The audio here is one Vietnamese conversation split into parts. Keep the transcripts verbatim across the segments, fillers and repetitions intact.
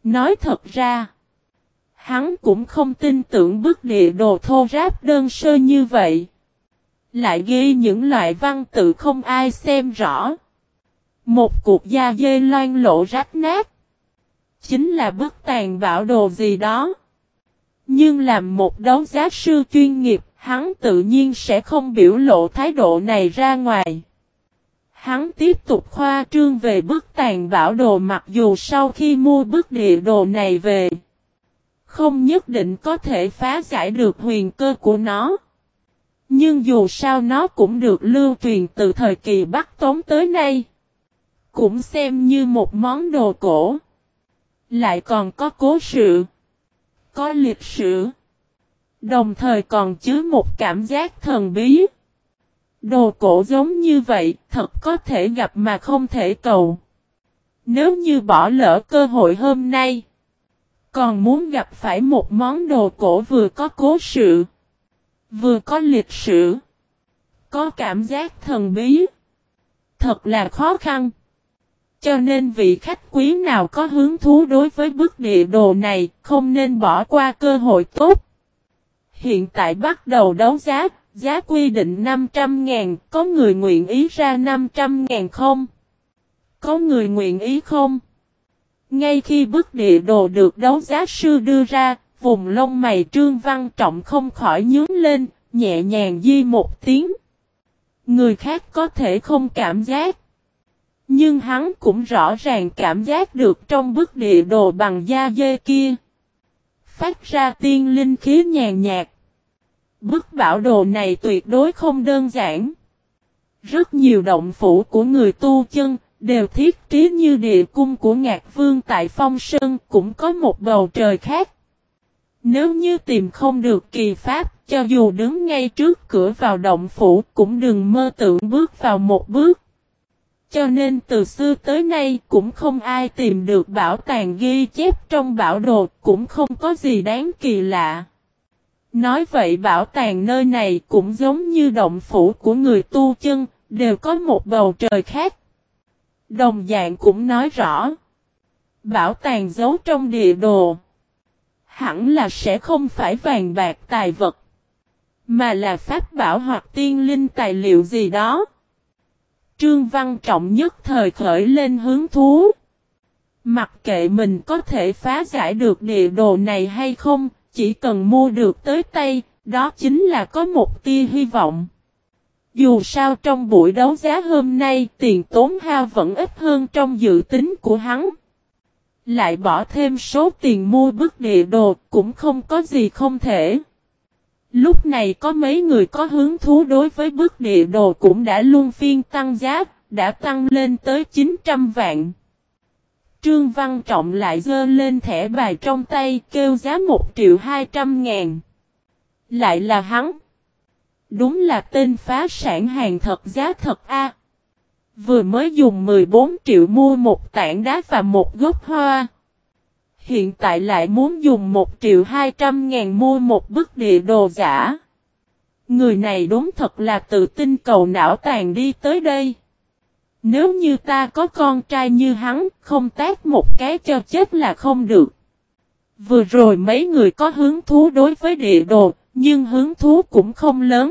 Nói thật ra, hắn cũng không tin tưởng bức địa đồ thô ráp đơn sơ như vậy. Lại ghi những loại văn tự không ai xem rõ. Một cục da dê loang lỗ rách nát. Chính là bức tàn bảo đồ gì đó. Nhưng làm một đấu giá sư chuyên nghiệp, hắn tự nhiên sẽ không biểu lộ thái độ này ra ngoài. Hắn tiếp tục khoa trương về bức tàn bảo đồ, mặc dù sau khi mua bức địa đồ này về, không nhất định có thể phá giải được huyền cơ của nó. Nhưng dù sao nó cũng được lưu truyền từ thời kỳ Bắc Tống tới nay. Cũng xem như một món đồ cổ. Lại còn có cố sự, có lịch sử, đồng thời còn chứa một cảm giác thần bí. Đồ cổ giống như vậy thật có thể gặp mà không thể cầu. Nếu như bỏ lỡ cơ hội hôm nay, còn muốn gặp phải một món đồ cổ vừa có cố sự, vừa có lịch sử, có cảm giác thần bí, thật là khó khăn. Cho nên vị khách quý nào có hứng thú đối với bức địa đồ này không nên bỏ qua cơ hội tốt. Hiện tại bắt đầu đấu giá, giá quy định năm trăm ngàn, có người nguyện ý ra năm trăm ngàn không? Có người nguyện ý không? Ngay khi bức địa đồ được đấu giá sư đưa ra, vùng lông mày Trương Văn Trọng không khỏi nhướng lên, nhẹ nhàng di một tiếng. Người khác có thể không cảm giác, nhưng hắn cũng rõ ràng cảm giác được trong bức địa đồ bằng da dê kia phát ra tiên linh khí nhàn nhạt. Bức bảo đồ này tuyệt đối không đơn giản. Rất nhiều động phủ của người tu chân đều thiết trí như địa cung của Ngạc Vương tại Phong Sơn, cũng có một bầu trời khác. Nếu như tìm không được kỳ pháp, cho dù đứng ngay trước cửa vào động phủ cũng đừng mơ tưởng bước vào một bước. Cho nên từ xưa tới nay cũng không ai tìm được bảo tàng ghi chép trong bảo đồ, cũng không có gì đáng kỳ lạ. Nói vậy bảo tàng nơi này cũng giống như động phủ của người tu chân, đều có một bầu trời khác. Đồng dạng cũng nói rõ, bảo tàng giấu trong địa đồ hẳn là sẽ không phải vàng bạc tài vật, mà là pháp bảo hoặc tiên linh tài liệu gì đó. Trương Văn Trọng nhất thời khởi lên hứng thú. Mặc kệ mình có thể phá giải được địa đồ này hay không, chỉ cần mua được tới tay, đó chính là có một tia hy vọng. Dù sao trong buổi đấu giá hôm nay, tiền tốn hao vẫn ít hơn trong dự tính của hắn. Lại bỏ thêm số tiền mua bức địa đồ cũng không có gì không thể. Lúc này có mấy người có hứng thú đối với bức địa đồ cũng đã luân phiên tăng giá, đã tăng lên tới chín trăm vạn. Trương Văn Trọng lại giơ lên thẻ bài trong tay kêu giá một triệu hai trăm ngàn. Lại là hắn. Đúng là tên phá sản hàng thật giá thật a. Vừa mới dùng mười bốn triệu mua một tảng đá và một gốc hoa. Hiện tại lại muốn dùng một triệu hai trăm ngàn mua một bức địa đồ giả. Người này đúng thật là tự tin cầu não tàn đi tới đây. Nếu như ta có con trai như hắn, không tát một cái cho chết là không được. Vừa rồi mấy người có hứng thú đối với địa đồ, nhưng hứng thú cũng không lớn.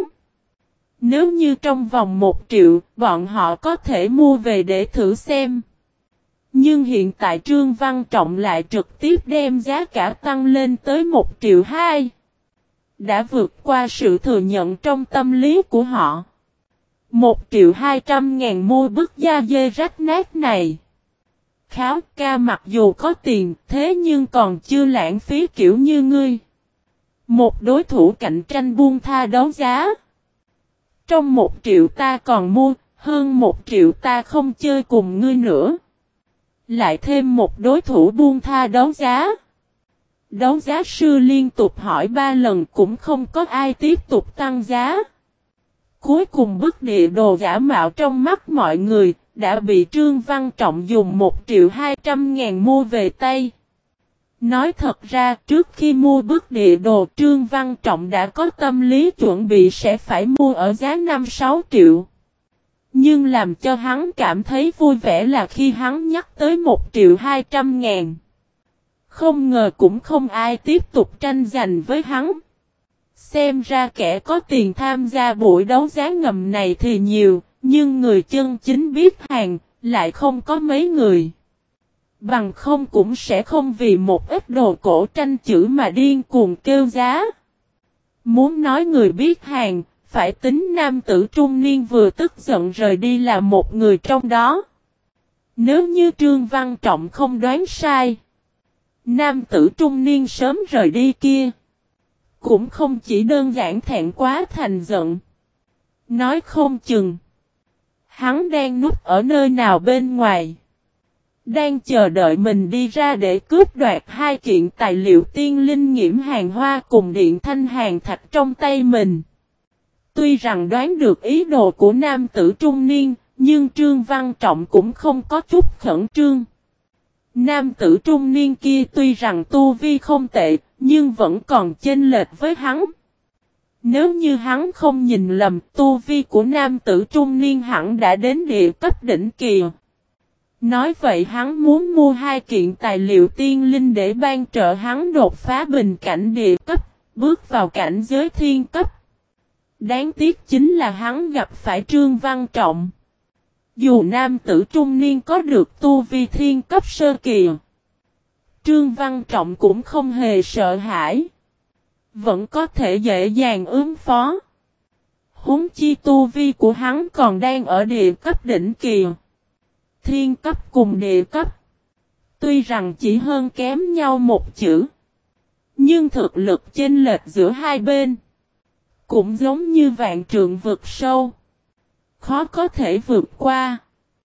Nếu như trong vòng một triệu, bọn họ có thể mua về để thử xem. Nhưng hiện tại Trương Văn Trọng lại trực tiếp đem giá cả tăng lên tới một triệu hai. Đã vượt qua sự thừa nhận trong tâm lý của họ. Một triệu hai trăm ngàn mua bức da dê rách nát này. Kháo ca mặc dù có tiền thế nhưng còn chưa lãng phí kiểu như ngươi. Một đối thủ cạnh tranh buông tha đấu giá. Trong một triệu ta còn mua, hơn một triệu ta không chơi cùng ngươi nữa. Lại thêm một đối thủ buông tha đấu giá. Đấu giá sư liên tục hỏi ba lần cũng không có ai tiếp tục tăng giá. Cuối cùng bức địa đồ giả mạo trong mắt mọi người đã bị Trương Văn Trọng dùng một triệu hai trăm ngàn mua về tay. Nói thật ra trước khi mua bức địa đồ Trương Văn Trọng đã có tâm lý chuẩn bị sẽ phải mua ở giá năm sáu triệu. Nhưng làm cho hắn cảm thấy vui vẻ là khi hắn nhắc tới một triệu hai trăm ngàn. Không ngờ cũng không ai tiếp tục tranh giành với hắn. Xem ra kẻ có tiền tham gia buổi đấu giá ngầm này thì nhiều, nhưng người chân chính biết hàng lại không có mấy người. Bằng không cũng sẽ không vì một ít đồ cổ tranh chữ mà điên cuồng kêu giá. Muốn nói người biết hàng, phải tính nam tử trung niên vừa tức giận rời đi là một người trong đó. Nếu như Trương Văn Trọng không đoán sai, nam tử trung niên sớm rời đi kia cũng không chỉ đơn giản thẹn quá thành giận. Nói không chừng hắn đang núp ở nơi nào bên ngoài, đang chờ đợi mình đi ra để cướp đoạt hai kiện tài liệu tiên linh nghiễm hàng hoa cùng điện thanh hàng thạch trong tay mình. Tuy rằng đoán được ý đồ của nam tử trung niên, nhưng Trương Văn Trọng cũng không có chút khẩn trương. Nam tử trung niên kia tuy rằng tu vi không tệ, nhưng vẫn còn chênh lệch với hắn. Nếu như hắn không nhìn lầm, tu vi của nam tử trung niên hẳn đã đến địa cấp đỉnh kỳ. Nói vậy hắn muốn mua hai kiện tài liệu tiên linh để ban trợ hắn đột phá bình cảnh địa cấp, bước vào cảnh giới thiên cấp. Đáng tiếc chính là hắn gặp phải Trương Văn Trọng. Dù nam tử trung niên có được tu vi thiên cấp sơ kỳ, Trương Văn Trọng cũng không hề sợ hãi, vẫn có thể dễ dàng ứng phó. Huống chi tu vi của hắn còn đang ở địa cấp đỉnh kỳ. Thiên cấp cùng địa cấp, tuy rằng chỉ hơn kém nhau một chữ, nhưng thực lực chênh lệch giữa hai bên cũng giống như vạn trượng vực sâu, khó có thể vượt qua.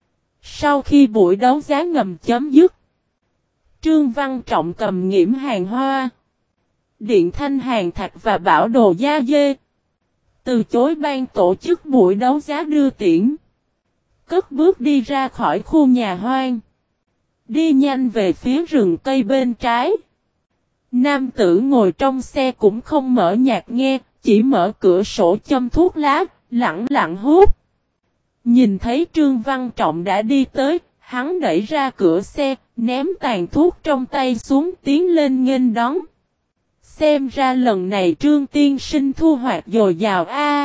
Sau khi buổi đấu giá ngầm chấm dứt, Trương Văn Trọng cầm nghiễm hàng hoa, điện thanh hàng thạch và bảo đồ da dê, từ chối ban tổ chức buổi đấu giá đưa tiễn, cất bước đi ra khỏi khu nhà hoang, đi nhanh về phía rừng cây bên trái. Nam tử ngồi trong xe cũng không mở nhạc nghe, chỉ mở cửa sổ châm thuốc lá, lặng lặng hút. Nhìn thấy Trương Văn Trọng đã đi tới, hắn đẩy ra cửa xe, ném tàn thuốc trong tay xuống, tiến lên nghênh đón. Xem ra lần này Trương tiên sinh thu hoạch dồi dào a.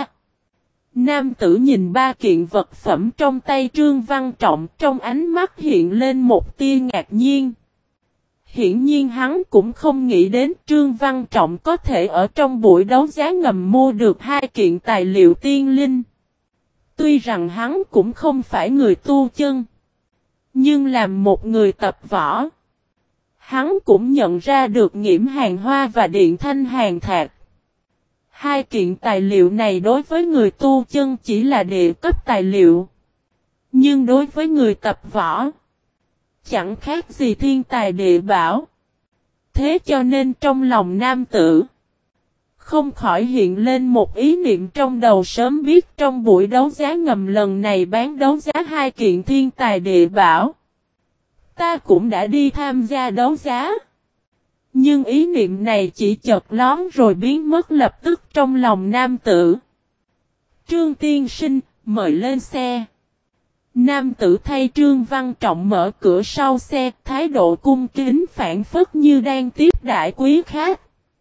Nam tử nhìn ba kiện vật phẩm trong tay Trương Văn Trọng, trong ánh mắt hiện lên một tia ngạc nhiên. Hiển nhiên hắn cũng không nghĩ đến Trương Văn Trọng có thể ở trong buổi đấu giá ngầm mua được hai kiện tài liệu tiên linh. Tuy rằng hắn cũng không phải người tu chân, nhưng làm một người tập võ, hắn cũng nhận ra được nghiễm hàng hoa và điện thanh hàng thạch. Hai kiện tài liệu này đối với người tu chân chỉ là địa cấp tài liệu, nhưng đối với người tập võ, chẳng khác gì thiên tài địa bảo. Thế cho nên trong lòng nam tử không khỏi hiện lên một ý niệm trong đầu, sớm biết trong buổi đấu giá ngầm lần này bán đấu giá hai kiện thiên tài địa bảo, ta cũng đã đi tham gia đấu giá. Nhưng ý niệm này chỉ chợt lóe rồi biến mất lập tức trong lòng nam tử. Trương tiên sinh, mời lên xe. Nam tử thay Trương Văn Trọng mở cửa sau xe, thái độ cung kính phảng phất như đang tiếp đãi quý khách.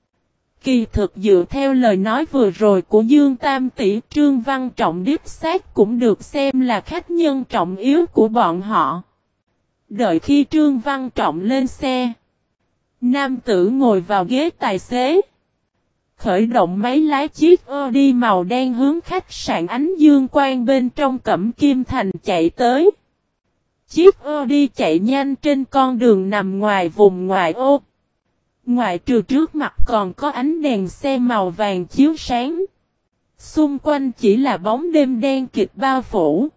Kỳ thực dựa theo lời nói vừa rồi của Dương Tam tỷ, Trương Văn Trọng đích xác cũng được xem là khách nhân trọng yếu của bọn họ. Đợi khi Trương Văn Trọng lên xe, nam tử ngồi vào ghế tài xế, khởi động máy lái chiếc Audi màu đen hướng khách sạn Ánh Dương Quang bên trong Cẩm Kim Thành chạy tới. Chiếc Audi chạy nhanh trên con đường nằm ngoài vùng ngoại ô. Ngoại trừ trước mặt còn có ánh đèn xe màu vàng chiếu sáng. Xung quanh chỉ là bóng đêm đen kịt bao phủ.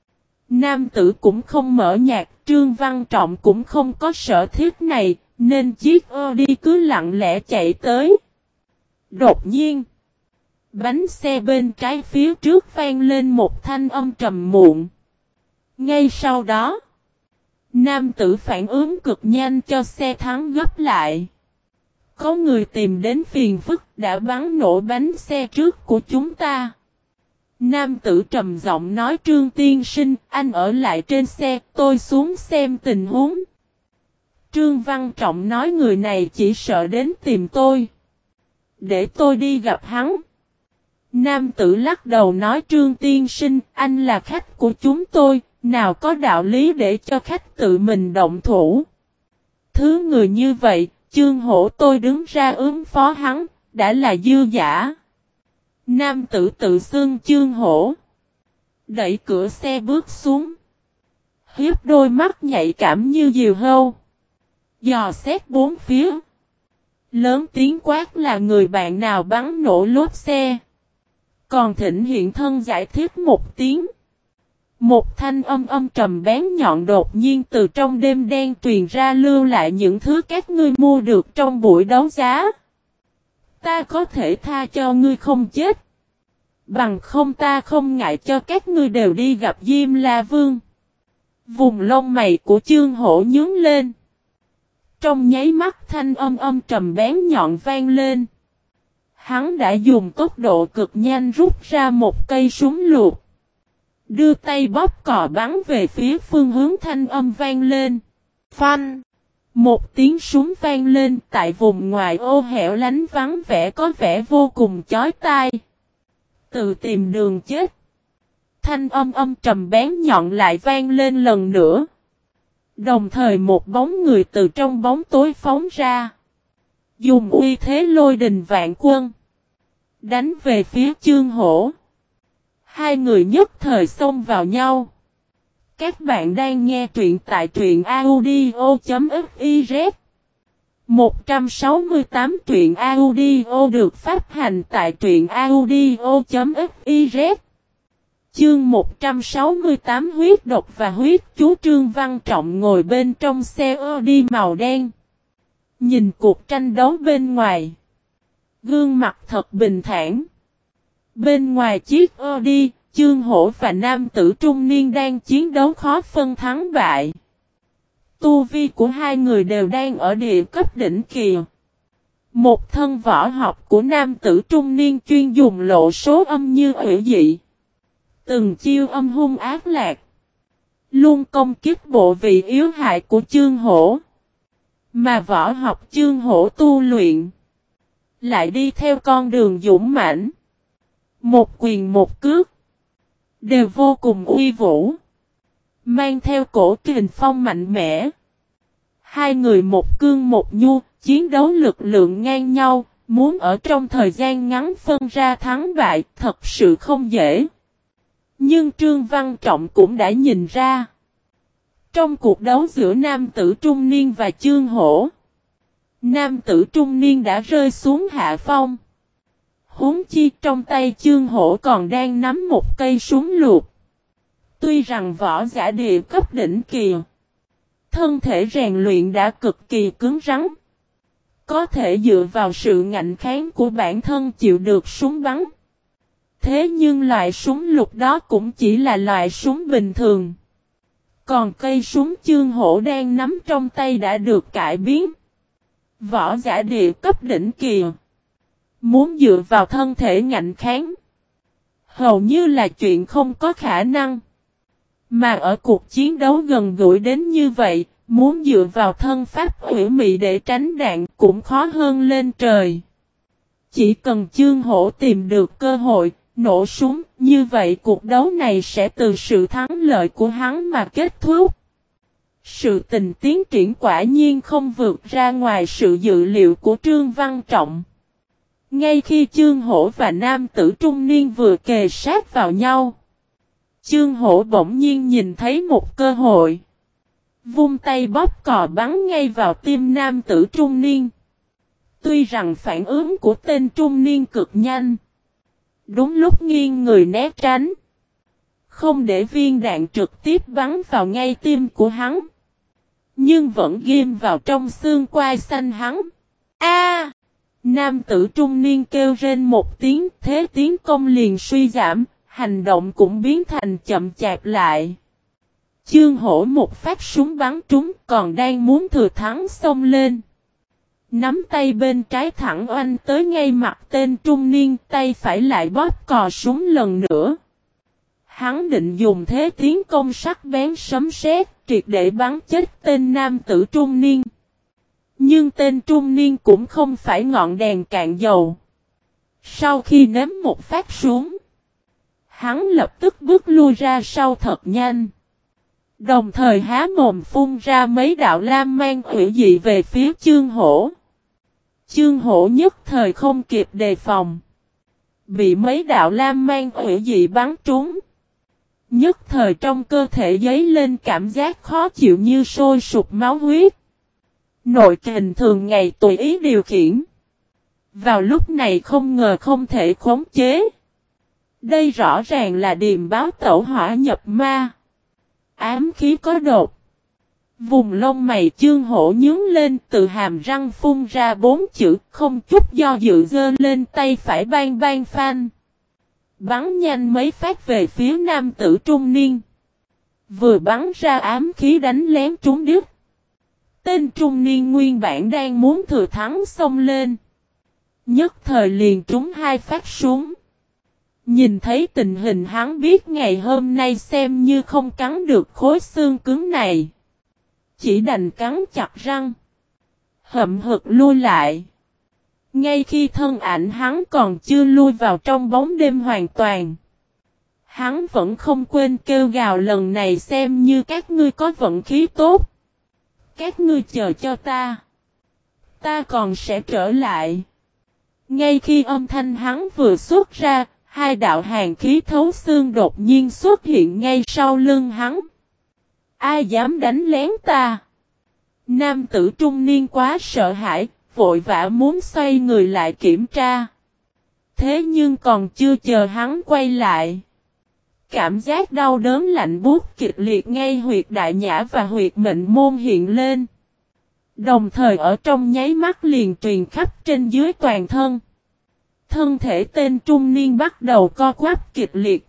Nam tử cũng không mở nhạc, Trương Văn Trọng cũng không có sở thích này, nên chiếc Audi cứ lặng lẽ chạy tới. Đột nhiên, bánh xe bên trái phía trước vang lên một thanh âm trầm muộn. Ngay sau đó, nam tử phản ứng cực nhanh cho xe thắng gấp lại. Có người tìm đến phiền phức, đã bắn nổ bánh xe trước của chúng ta. Nam tử trầm giọng nói, Trương tiên sinh, anh ở lại trên xe, tôi xuống xem tình huống. Trương Văn Trọng nói người này chỉ sợ đến tìm tôi. Để tôi đi gặp hắn. Nam tử lắc đầu nói Trương tiên sinh, anh là khách của chúng tôi, nào có đạo lý để cho khách tự mình động thủ. Thứ người như vậy, Chương Hổ tôi đứng ra ứng phó hắn, đã là dư giả. Nam tử tự xưng Chương Hổ. Đẩy cửa xe bước xuống. Hiếp đôi mắt nhạy cảm như diều hâu. Dò xét bốn phía. Lớn tiếng quát là người bạn nào bắn nổ lốp xe. Còn Thịnh hiện thân giải thích một tiếng. Một thanh âm âm trầm bén nhọn đột nhiên từ trong đêm đen truyền ra lưu lại những thứ các ngươi mua được trong buổi đấu giá. Ta có thể tha cho ngươi không chết. Bằng không ta không ngại cho các ngươi đều đi gặp Diêm La Vương. Vùng lông mày của Chương Hổ nhướng lên. Trong nháy mắt thanh âm âm trầm bén nhọn vang lên. Hắn đã dùng tốc độ cực nhanh rút ra một cây súng lục. Đưa tay bóp cò bắn về phía phương hướng thanh âm vang lên. Phanh! Một tiếng súng vang lên tại vùng ngoài ô hẻo lánh vắng vẻ có vẻ vô cùng chói tai. Tự tìm đường chết. Thanh âm âm trầm bén nhọn lại vang lên lần nữa. Đồng thời một bóng người từ trong bóng tối phóng ra. Dùng uy thế lôi đình vạn quân. Đánh về phía Chương Hổ. Hai người nhất thời xông vào nhau. Các bạn đang nghe truyện tại truyện audio.fiz. một trăm sáu mươi tám truyện audio được phát hành tại truyện audio.fiz. Chương một trăm sáu mươi tám huyết độc và huyết chú. Trương Văn Trọng ngồi bên trong xe Audi màu đen. Nhìn cuộc tranh đấu bên ngoài. Gương mặt thật bình thản. Bên ngoài chiếc Audi, Chương Hổ và nam tử trung niên đang chiến đấu khó phân thắng bại. Tu vi của hai người đều đang ở địa cấp đỉnh kỳ. Một thân võ học của nam tử trung niên chuyên dùng lộ số âm như ủy dị. Từng chiêu âm hung ác lạc. Luôn công kích bộ vị yếu hại của Chương Hổ. Mà võ học Chương Hổ tu luyện. Lại đi theo con đường dũng mãnh. Một quyền một cước. Đều vô cùng uy vũ. Mang theo cổ kình phong mạnh mẽ. Hai người một cương một nhu, chiến đấu lực lượng ngang nhau, muốn ở trong thời gian ngắn phân ra thắng bại, thật sự không dễ. Nhưng Trương Văn Trọng cũng đã nhìn ra. Trong cuộc đấu giữa nam tử trung niên và Chương Hổ, nam tử trung niên đã rơi xuống hạ phong. Huống chi trong tay Chương Hổ còn đang nắm một cây súng lục. Tuy rằng võ giả địa cấp đỉnh kỳ, thân thể rèn luyện đã cực kỳ cứng rắn. Có thể dựa vào sự ngạnh kháng của bản thân chịu được súng bắn. Thế nhưng loại súng lục đó cũng chỉ là loại súng bình thường. Còn cây súng Chương Hổ đang nắm trong tay đã được cải biến. Võ giả địa cấp đỉnh kỳ, muốn dựa vào thân thể ngạnh kháng, hầu như là chuyện không có khả năng. Mà ở cuộc chiến đấu gần gũi đến như vậy, muốn dựa vào thân pháp hủy mị để tránh đạn cũng khó hơn lên trời. Chỉ cần Chương Hổ tìm được cơ hội, nổ súng, như vậy cuộc đấu này sẽ từ sự thắng lợi của hắn mà kết thúc. Sự tình tiến triển quả nhiên không vượt ra ngoài sự dự liệu của Trương Văn Trọng. Ngay khi Chương Hổ và nam tử trung niên vừa kề sát vào nhau, Chương Hổ bỗng nhiên nhìn thấy một cơ hội. Vung tay bóp cò bắn ngay vào tim nam tử trung niên. Tuy rằng phản ứng của tên trung niên cực nhanh. Đúng lúc nghiêng người né tránh. Không để viên đạn trực tiếp bắn vào ngay tim của hắn. Nhưng vẫn ghim vào trong xương quai xanh hắn. A! Nam tử trung niên kêu rên một tiếng, thế tiến công liền suy giảm, hành động cũng biến thành chậm chạp lại. Chương Hổ một phát súng bắn trúng, còn đang muốn thừa thắng xông lên. Nắm tay bên trái thẳng oanh tới ngay mặt tên trung niên, tay phải lại bóp cò súng lần nữa. Hắn định dùng thế tiến công sắc bén sấm sét, triệt để bắn chết tên nam tử trung niên. Nhưng tên trung niên cũng không phải ngọn đèn cạn dầu. Sau khi ném một phát súng, hắn lập tức bước lui ra sau thật nhanh. Đồng thời há mồm phun ra mấy đạo lam mang hủy dị về phía Chương Hổ. Chương Hổ nhất thời không kịp đề phòng, bị mấy đạo lam mang hủy dị bắn trúng. Nhất thời trong cơ thể dấy lên cảm giác khó chịu như sôi sục máu huyết. Nội kình thường ngày tùy ý điều khiển, vào lúc này không ngờ không thể khống chế. Đây rõ ràng là điềm báo tẩu hỏa nhập ma. Ám khí có đột. Vùng lông mày Chương Hổ nhướng lên, từ hàm răng phun ra bốn chữ, không chút do dự giơ lên tay phải bang bang phanh. Bắn nhanh mấy phát về phía nam tử trung niên. Vừa bắn ra ám khí đánh lén trúng đích. Tên trung niên nguyên bản đang muốn thừa thắng xông lên, nhất thời liền trúng hai phát súng. Nhìn thấy tình hình hắn biết ngày hôm nay xem như không cắn được khối xương cứng này. Chỉ đành cắn chặt răng, hậm hực lui lại. Ngay khi thân ảnh hắn còn chưa lui vào trong bóng đêm hoàn toàn, hắn vẫn không quên kêu gào lần này xem như các ngươi có vận khí tốt. Các ngươi chờ cho ta. Ta còn sẽ trở lại. Ngay khi âm thanh hắn vừa xuất ra, hai đạo hàn khí thấu xương đột nhiên xuất hiện ngay sau lưng hắn. Ai dám đánh lén ta? Nam tử trung niên quá sợ hãi, vội vã muốn xoay người lại kiểm tra. Thế nhưng còn chưa chờ hắn quay lại, cảm giác đau đớn lạnh buốt kịch liệt ngay huyệt đại nhã và huyệt mệnh môn hiện lên. Đồng thời ở trong nháy mắt liền truyền khắp trên dưới toàn thân. Thân thể tên trung niên bắt đầu co quắp kịch liệt.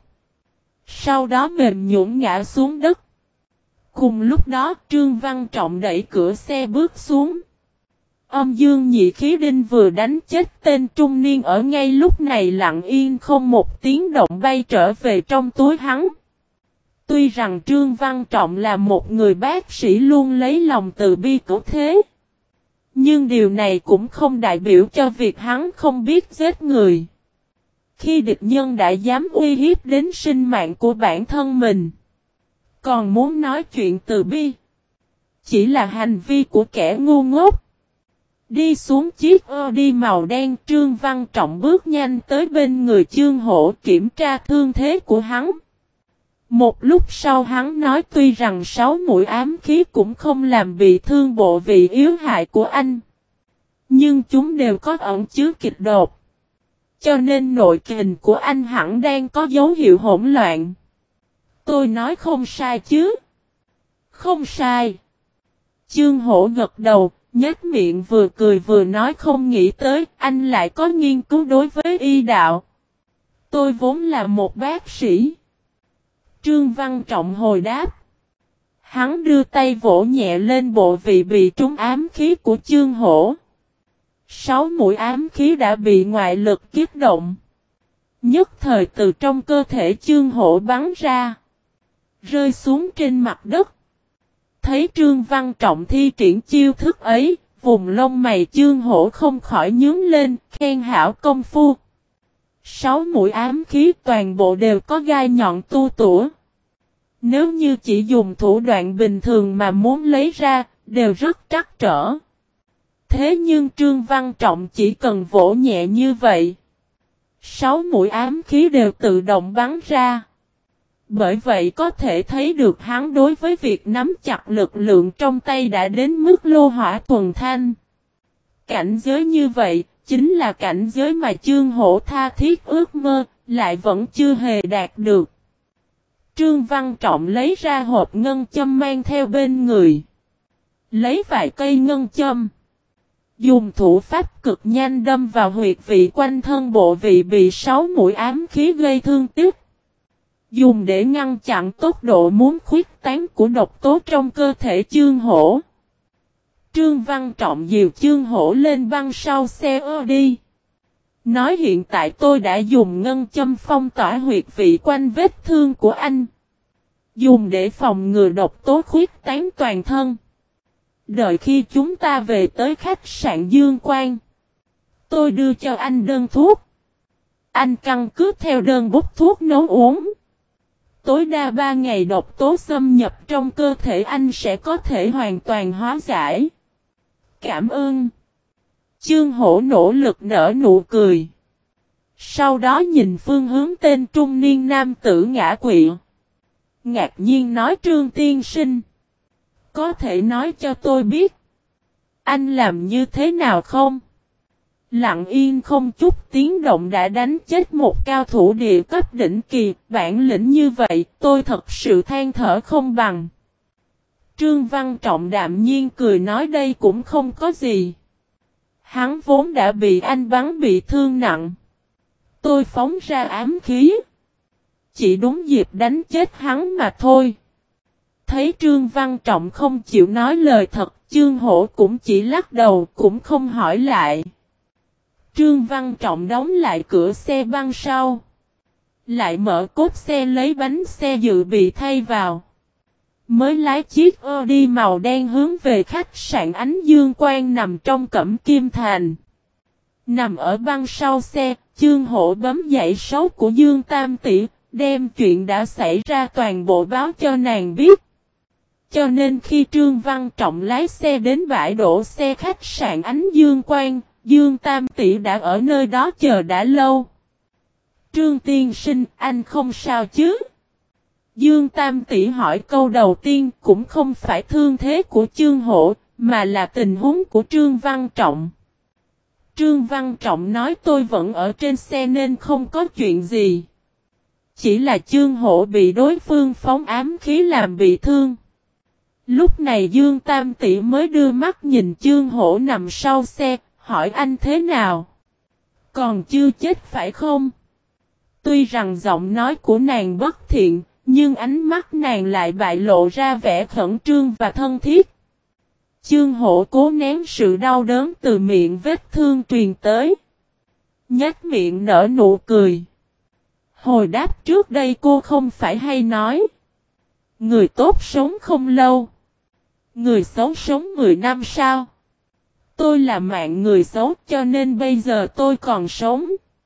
Sau đó mềm nhũn ngã xuống đất. Cùng lúc đó Trương Văn Trọng đẩy cửa xe bước xuống. Âm dương nhị khí đinh vừa đánh chết tên trung niên ở ngay lúc này lặng yên không một tiếng động bay trở về trong túi hắn. Tuy rằng Trương Văn Trọng là một người bác sĩ luôn lấy lòng từ bi cứu thế, nhưng điều này cũng không đại biểu cho việc hắn không biết giết người. Khi địch nhân đã dám uy hiếp đến sinh mạng của bản thân mình, còn muốn nói chuyện từ bi, chỉ là hành vi của kẻ ngu ngốc. Đi xuống chiếc Audi màu đen, Trương Văn Trọng bước nhanh tới bên người Chương Hổ kiểm tra thương thế của hắn. Một lúc sau hắn nói tuy rằng sáu mũi ám khí cũng không làm bị thương bộ vị yếu hại của anh, nhưng chúng đều có ẩn chứa kịch độc, cho nên nội kình của anh hẳn đang có dấu hiệu hỗn loạn. Tôi nói không sai chứ? Không sai. Chương Hổ gật đầu, nhếch miệng vừa cười vừa nói không nghĩ tới anh lại có nghiên cứu đối với y đạo. Tôi vốn là một bác sĩ. Trương Văn Trọng hồi đáp. Hắn đưa tay vỗ nhẹ lên bộ vị bị trúng ám khí của Chương Hổ. Sáu mũi ám khí đã bị ngoại lực kích động. Nhất thời từ trong cơ thể Chương Hổ bắn ra, rơi xuống trên mặt đất. Thấy Trương Văn Trọng thi triển chiêu thức ấy, vùng lông mày Chương Hổ không khỏi nhướng lên, khen hảo công phu. Sáu mũi ám khí toàn bộ đều có gai nhọn tu tủa. Nếu như chỉ dùng thủ đoạn bình thường mà muốn lấy ra, đều rất trắc trở. Thế nhưng Trương Văn Trọng chỉ cần vỗ nhẹ như vậy, sáu mũi ám khí đều tự động bắn ra. Bởi vậy có thể thấy được hắn đối với việc nắm chặt lực lượng trong tay đã đến mức lô hỏa thuần thanh. Cảnh giới như vậy, chính là cảnh giới mà Chương Hổ tha thiết ước mơ, lại vẫn chưa hề đạt được. Trương Văn Trọng lấy ra hộp ngân châm mang theo bên người. Lấy vài cây ngân châm, dùng thủ pháp cực nhanh đâm vào huyệt vị quanh thân bộ vị bị sáu mũi ám khí gây thương tích. Dùng để ngăn chặn tốc độ muốn khuếch tán của độc tố trong cơ thể Chương Hổ. Trương Văn Trọng dìu Chương Hổ lên băng sau xe Audi. Nói hiện tại tôi đã dùng ngân châm phong tỏa huyệt vị quanh vết thương của anh. Dùng để phòng ngừa độc tố khuếch tán toàn thân. Đợi khi chúng ta về tới khách sạn Dương Quang, tôi đưa cho anh đơn thuốc. Anh căn cứ theo đơn bút thuốc nấu uống. Tối đa ba ngày độc tố xâm nhập trong cơ thể anh sẽ có thể hoàn toàn hóa giải. Cảm ơn. Chương Hổ nỗ lực nở nụ cười. Sau đó nhìn phương hướng tên trung niên nam tử ngã quỵ. Ngạc nhiên nói Trương tiên sinh. Có thể nói cho tôi biết. Anh làm như thế nào không? Lặng yên không chút tiếng động đã đánh chết một cao thủ địa cấp đỉnh kỳ. Bản lĩnh như vậy tôi thật sự than thở không bằng. Trương Văn Trọng đạm nhiên cười nói đây cũng không có gì. Hắn vốn đã bị anh bắn bị thương nặng. Tôi phóng ra ám khí. Chỉ đúng dịp đánh chết hắn mà thôi. Thấy Trương Văn Trọng không chịu nói lời thật, Chương Hổ cũng chỉ lắc đầu cũng không hỏi lại. Trương Văn Trọng đóng lại cửa xe băng sau. Lại mở cốp xe lấy bánh xe dự bị thay vào. Mới lái chiếc Audi màu đen hướng về khách sạn Ánh Dương Quang nằm trong Cẩm Kim Thành. Nằm ở băng sau xe, Chương Hổ bấm dãy số của Dương Tam Tỷ, đem chuyện đã xảy ra toàn bộ báo cho nàng biết. Cho nên khi Trương Văn Trọng lái xe đến bãi đổ xe khách sạn Ánh Dương Quang, Dương Tam Tỷ đã ở nơi đó chờ đã lâu. Trương tiên sinh, anh không sao chứ? Dương Tam Tỷ hỏi câu đầu tiên cũng không phải thương thế của Chương Hổ, mà là tình huống của Trương Văn Trọng. Trương Văn Trọng nói tôi vẫn ở trên xe nên không có chuyện gì. Chỉ là Chương Hổ bị đối phương phóng ám khí làm bị thương. Lúc này Dương Tam Tỷ mới đưa mắt nhìn Chương Hổ nằm sau xe, hỏi anh thế nào? Còn chưa chết phải không? Tuy rằng giọng nói của nàng bất thiện, nhưng ánh mắt nàng lại bại lộ ra vẻ khẩn trương và thân thiết. Chương Hổ cố nén sự đau đớn từ miệng vết thương truyền tới. Nhếch miệng nở nụ cười. Hồi đáp trước đây cô không phải hay nói. Người tốt sống không lâu. Người xấu sống mười năm sao? Tôi là mạng người xấu cho nên bây giờ tôi còn sống.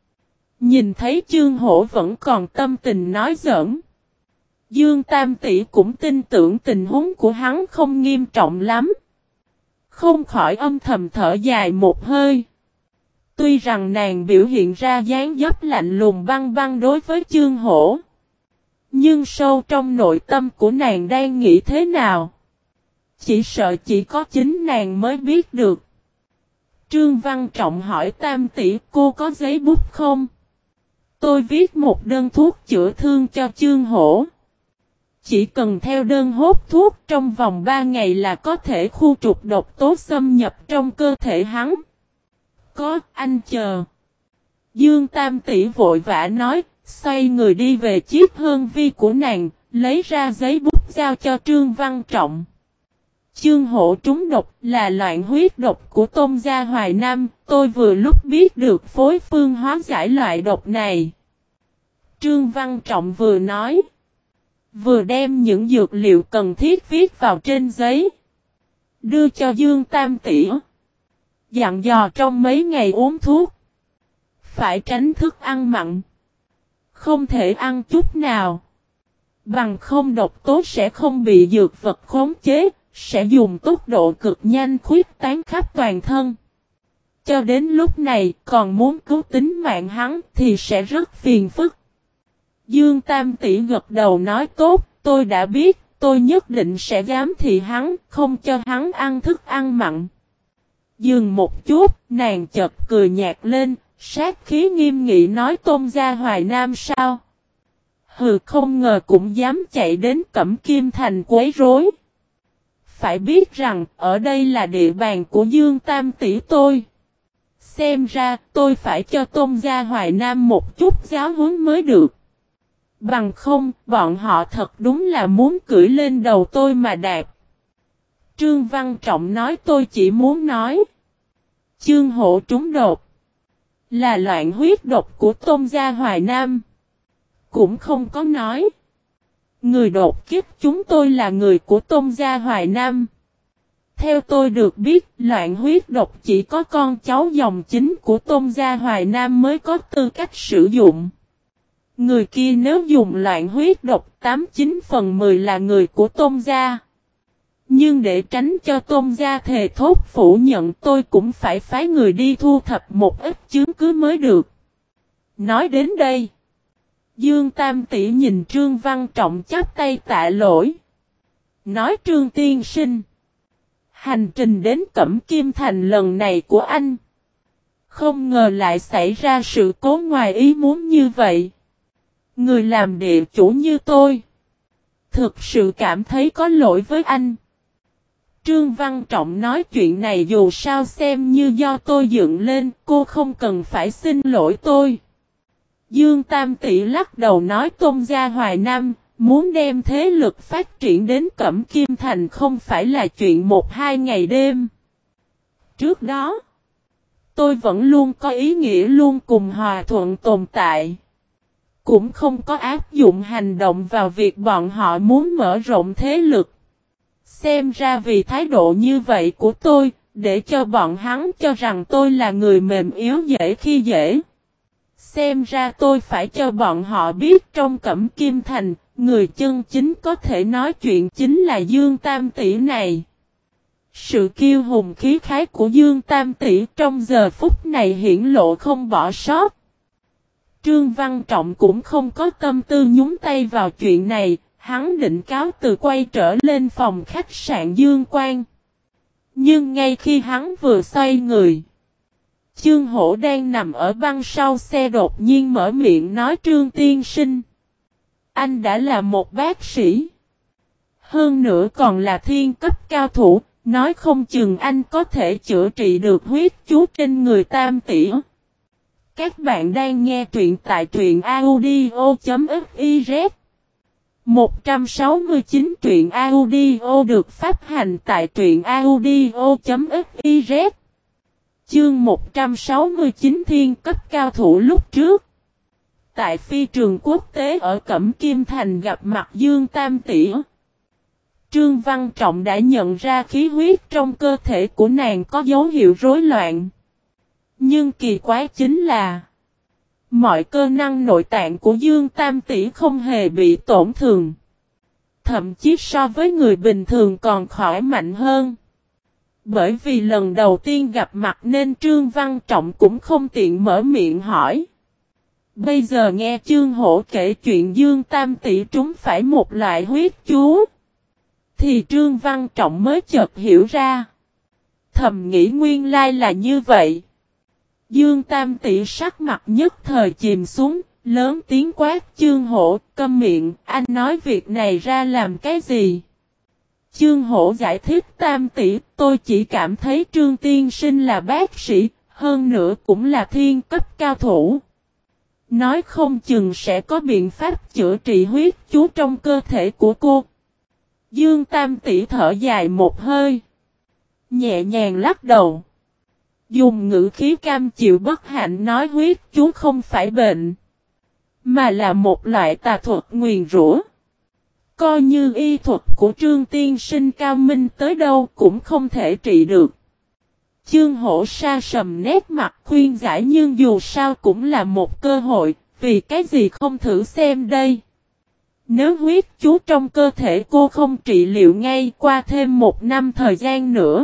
Nhìn thấy Chương Hổ vẫn còn tâm tình nói giỡn. Dương Tam Tỷ cũng tin tưởng tình huống của hắn không nghiêm trọng lắm. Không khỏi âm thầm thở dài một hơi. Tuy rằng nàng biểu hiện ra dáng dấp lạnh lùng băng băng đối với Chương Hổ. Nhưng sâu trong nội tâm của nàng đang nghĩ thế nào? Chỉ sợ chỉ có chính nàng mới biết được. Trương Văn Trọng hỏi Tam Tỷ cô có giấy bút không? Tôi viết một đơn thuốc chữa thương cho Chương Hổ. Chỉ cần theo đơn hốt thuốc trong vòng ba ngày là có thể khu trục độc tố xâm nhập trong cơ thể hắn. Có, anh chờ. Dương Tam Tỷ vội vã nói, xoay người đi về chiếc hương vi của nàng, lấy ra giấy bút giao cho Trương Văn Trọng. Chương Hổ trúng độc là loạn huyết độc của Tôn gia Hoài Nam, tôi vừa lúc biết được phối phương hóa giải loại độc này. Trương Văn Trọng vừa nói, vừa đem những dược liệu cần thiết viết vào trên giấy, đưa cho Dương Tam Tỷ. Dặn dò trong mấy ngày uống thuốc, phải tránh thức ăn mặn, không thể ăn chút nào. Bằng không độc tố sẽ không bị dược vật khống chế, sẽ dùng tốc độ cực nhanh khuyết tán khắp toàn thân. Cho đến lúc này còn muốn cứu tính mạng hắn thì sẽ rất phiền phức. Dương Tam Tỷ gật đầu nói tốt, tôi đã biết, tôi nhất định sẽ giám thị hắn, không cho hắn ăn thức ăn mặn. Dừng một chút, nàng chợt cười nhạt lên, sát khí nghiêm nghị nói Tôn gia Hoài Nam sao? Hừ, không ngờ cũng dám chạy đến Cẩm Kim Thành quấy rối. Phải biết rằng, ở đây là địa bàn của Dương Tam Tỷ tôi. Xem ra, tôi phải cho Tôn gia Hoài Nam một chút giáo huấn mới được. Bằng không, bọn họ thật đúng là muốn cưỡi lên đầu tôi mà đạp. Trương Văn Trọng nói tôi chỉ muốn nói. Chương Hổ trúng độc là loạn huyết độc của Tôn gia Hoài Nam. Cũng không có nói. Người đột kiếp chúng tôi là người của Tôn gia Hoài Nam. Theo tôi được biết, loạn huyết độc chỉ có con cháu dòng chính của Tôn gia Hoài Nam mới có tư cách sử dụng. Người kia nếu dùng loạn huyết độc tám chín phần mười là người của Tôn gia. Nhưng để tránh cho Tôn gia thề thốt phủ nhận, tôi cũng phải phái người đi thu thập một ít chứng cứ mới được. Nói đến đây, Dương Tam Tỷ nhìn Trương Văn Trọng chắp tay tạ lỗi. Nói Trương tiên sinh, hành trình đến Cẩm Kim Thành lần này của anh, không ngờ lại xảy ra sự cố ngoài ý muốn như vậy. Người làm địa chủ như tôi, thực sự cảm thấy có lỗi với anh. Trương Văn Trọng nói chuyện này dù sao xem như do tôi dựng lên, cô không cần phải xin lỗi tôi. Dương Tam Tỷ lắc đầu nói Tôn gia Hoài Nam, muốn đem thế lực phát triển đến Cẩm Kim Thành không phải là chuyện một hai ngày đêm. Trước đó, tôi vẫn luôn có ý nghĩa luôn cùng hòa thuận tồn tại. Cũng không có áp dụng hành động vào việc bọn họ muốn mở rộng thế lực. Xem ra vì thái độ như vậy của tôi, để cho bọn hắn cho rằng tôi là người mềm yếu dễ khi dễ. Xem ra tôi phải cho bọn họ biết trong Cẩm Kim Thành, người chân chính có thể nói chuyện chính là Dương Tam Tỷ này. Sự kiêu hùng khí khái của Dương Tam Tỷ trong giờ phút này hiển lộ không bỏ sót. Trương Văn Trọng cũng không có tâm tư nhúng tay vào chuyện này, hắn định cáo từ quay trở lên phòng khách sạn Dương Quang. Nhưng ngay khi hắn vừa xoay người, Chương Hổ đang nằm ở băng sau xe đột nhiên mở miệng nói Trương tiên sinh, anh đã là một bác sĩ, hơn nữa còn là thiên cấp cao thủ, nói không chừng anh có thể chữa trị được huyết chú trên người Tam Tỷ. Các bạn đang nghe truyện tại truyện audio chấm fiz. một trăm sáu mươi chín truyện audio được phát hành tại truyện audio chấm fiz. Chương một trăm sáu mươi chín thiên cấp cao thủ lúc trước. Tại phi trường quốc tế ở Cẩm Kim Thành gặp mặt Dương Tam Tỷ. Trương Văn Trọng đã nhận ra khí huyết trong cơ thể của nàng có dấu hiệu rối loạn. Nhưng kỳ quái chính là mọi cơ năng nội tạng của Dương Tam Tỷ không hề bị tổn thương. Thậm chí so với người bình thường còn khỏi mạnh hơn. Bởi vì lần đầu tiên gặp mặt nên Trương Văn Trọng cũng không tiện mở miệng hỏi. Bây giờ nghe Chương Hổ kể chuyện Dương Tam Tỷ trúng phải một loại huyết chú, thì Trương Văn Trọng mới chợt hiểu ra. Thầm nghĩ nguyên lai là như vậy. Dương Tam Tỷ sắc mặt nhất thời chìm xuống, lớn tiếng quát Chương Hổ, câm miệng, anh nói việc này ra làm cái gì? Chương Hổ giải thích Tam Tỷ, tôi chỉ cảm thấy Trương tiên sinh là bác sĩ, hơn nữa cũng là thiên cấp cao thủ. Nói không chừng sẽ có biện pháp chữa trị huyết chú trong cơ thể của cô. Dương Tam Tỷ thở dài một hơi, nhẹ nhàng lắc đầu, dùng ngữ khí cam chịu bất hạnh nói huyết chú không phải bệnh, mà là một loại tà thuật nguyền rủa. Coi như y thuật của Trương tiên sinh cao minh tới đâu cũng không thể trị được. Chương Hổ sa sầm nét mặt khuyên giải nhưng dù sao cũng là một cơ hội, vì cái gì không thử xem đây. Nếu huyết chú trong cơ thể cô không trị liệu ngay qua thêm một năm thời gian nữa,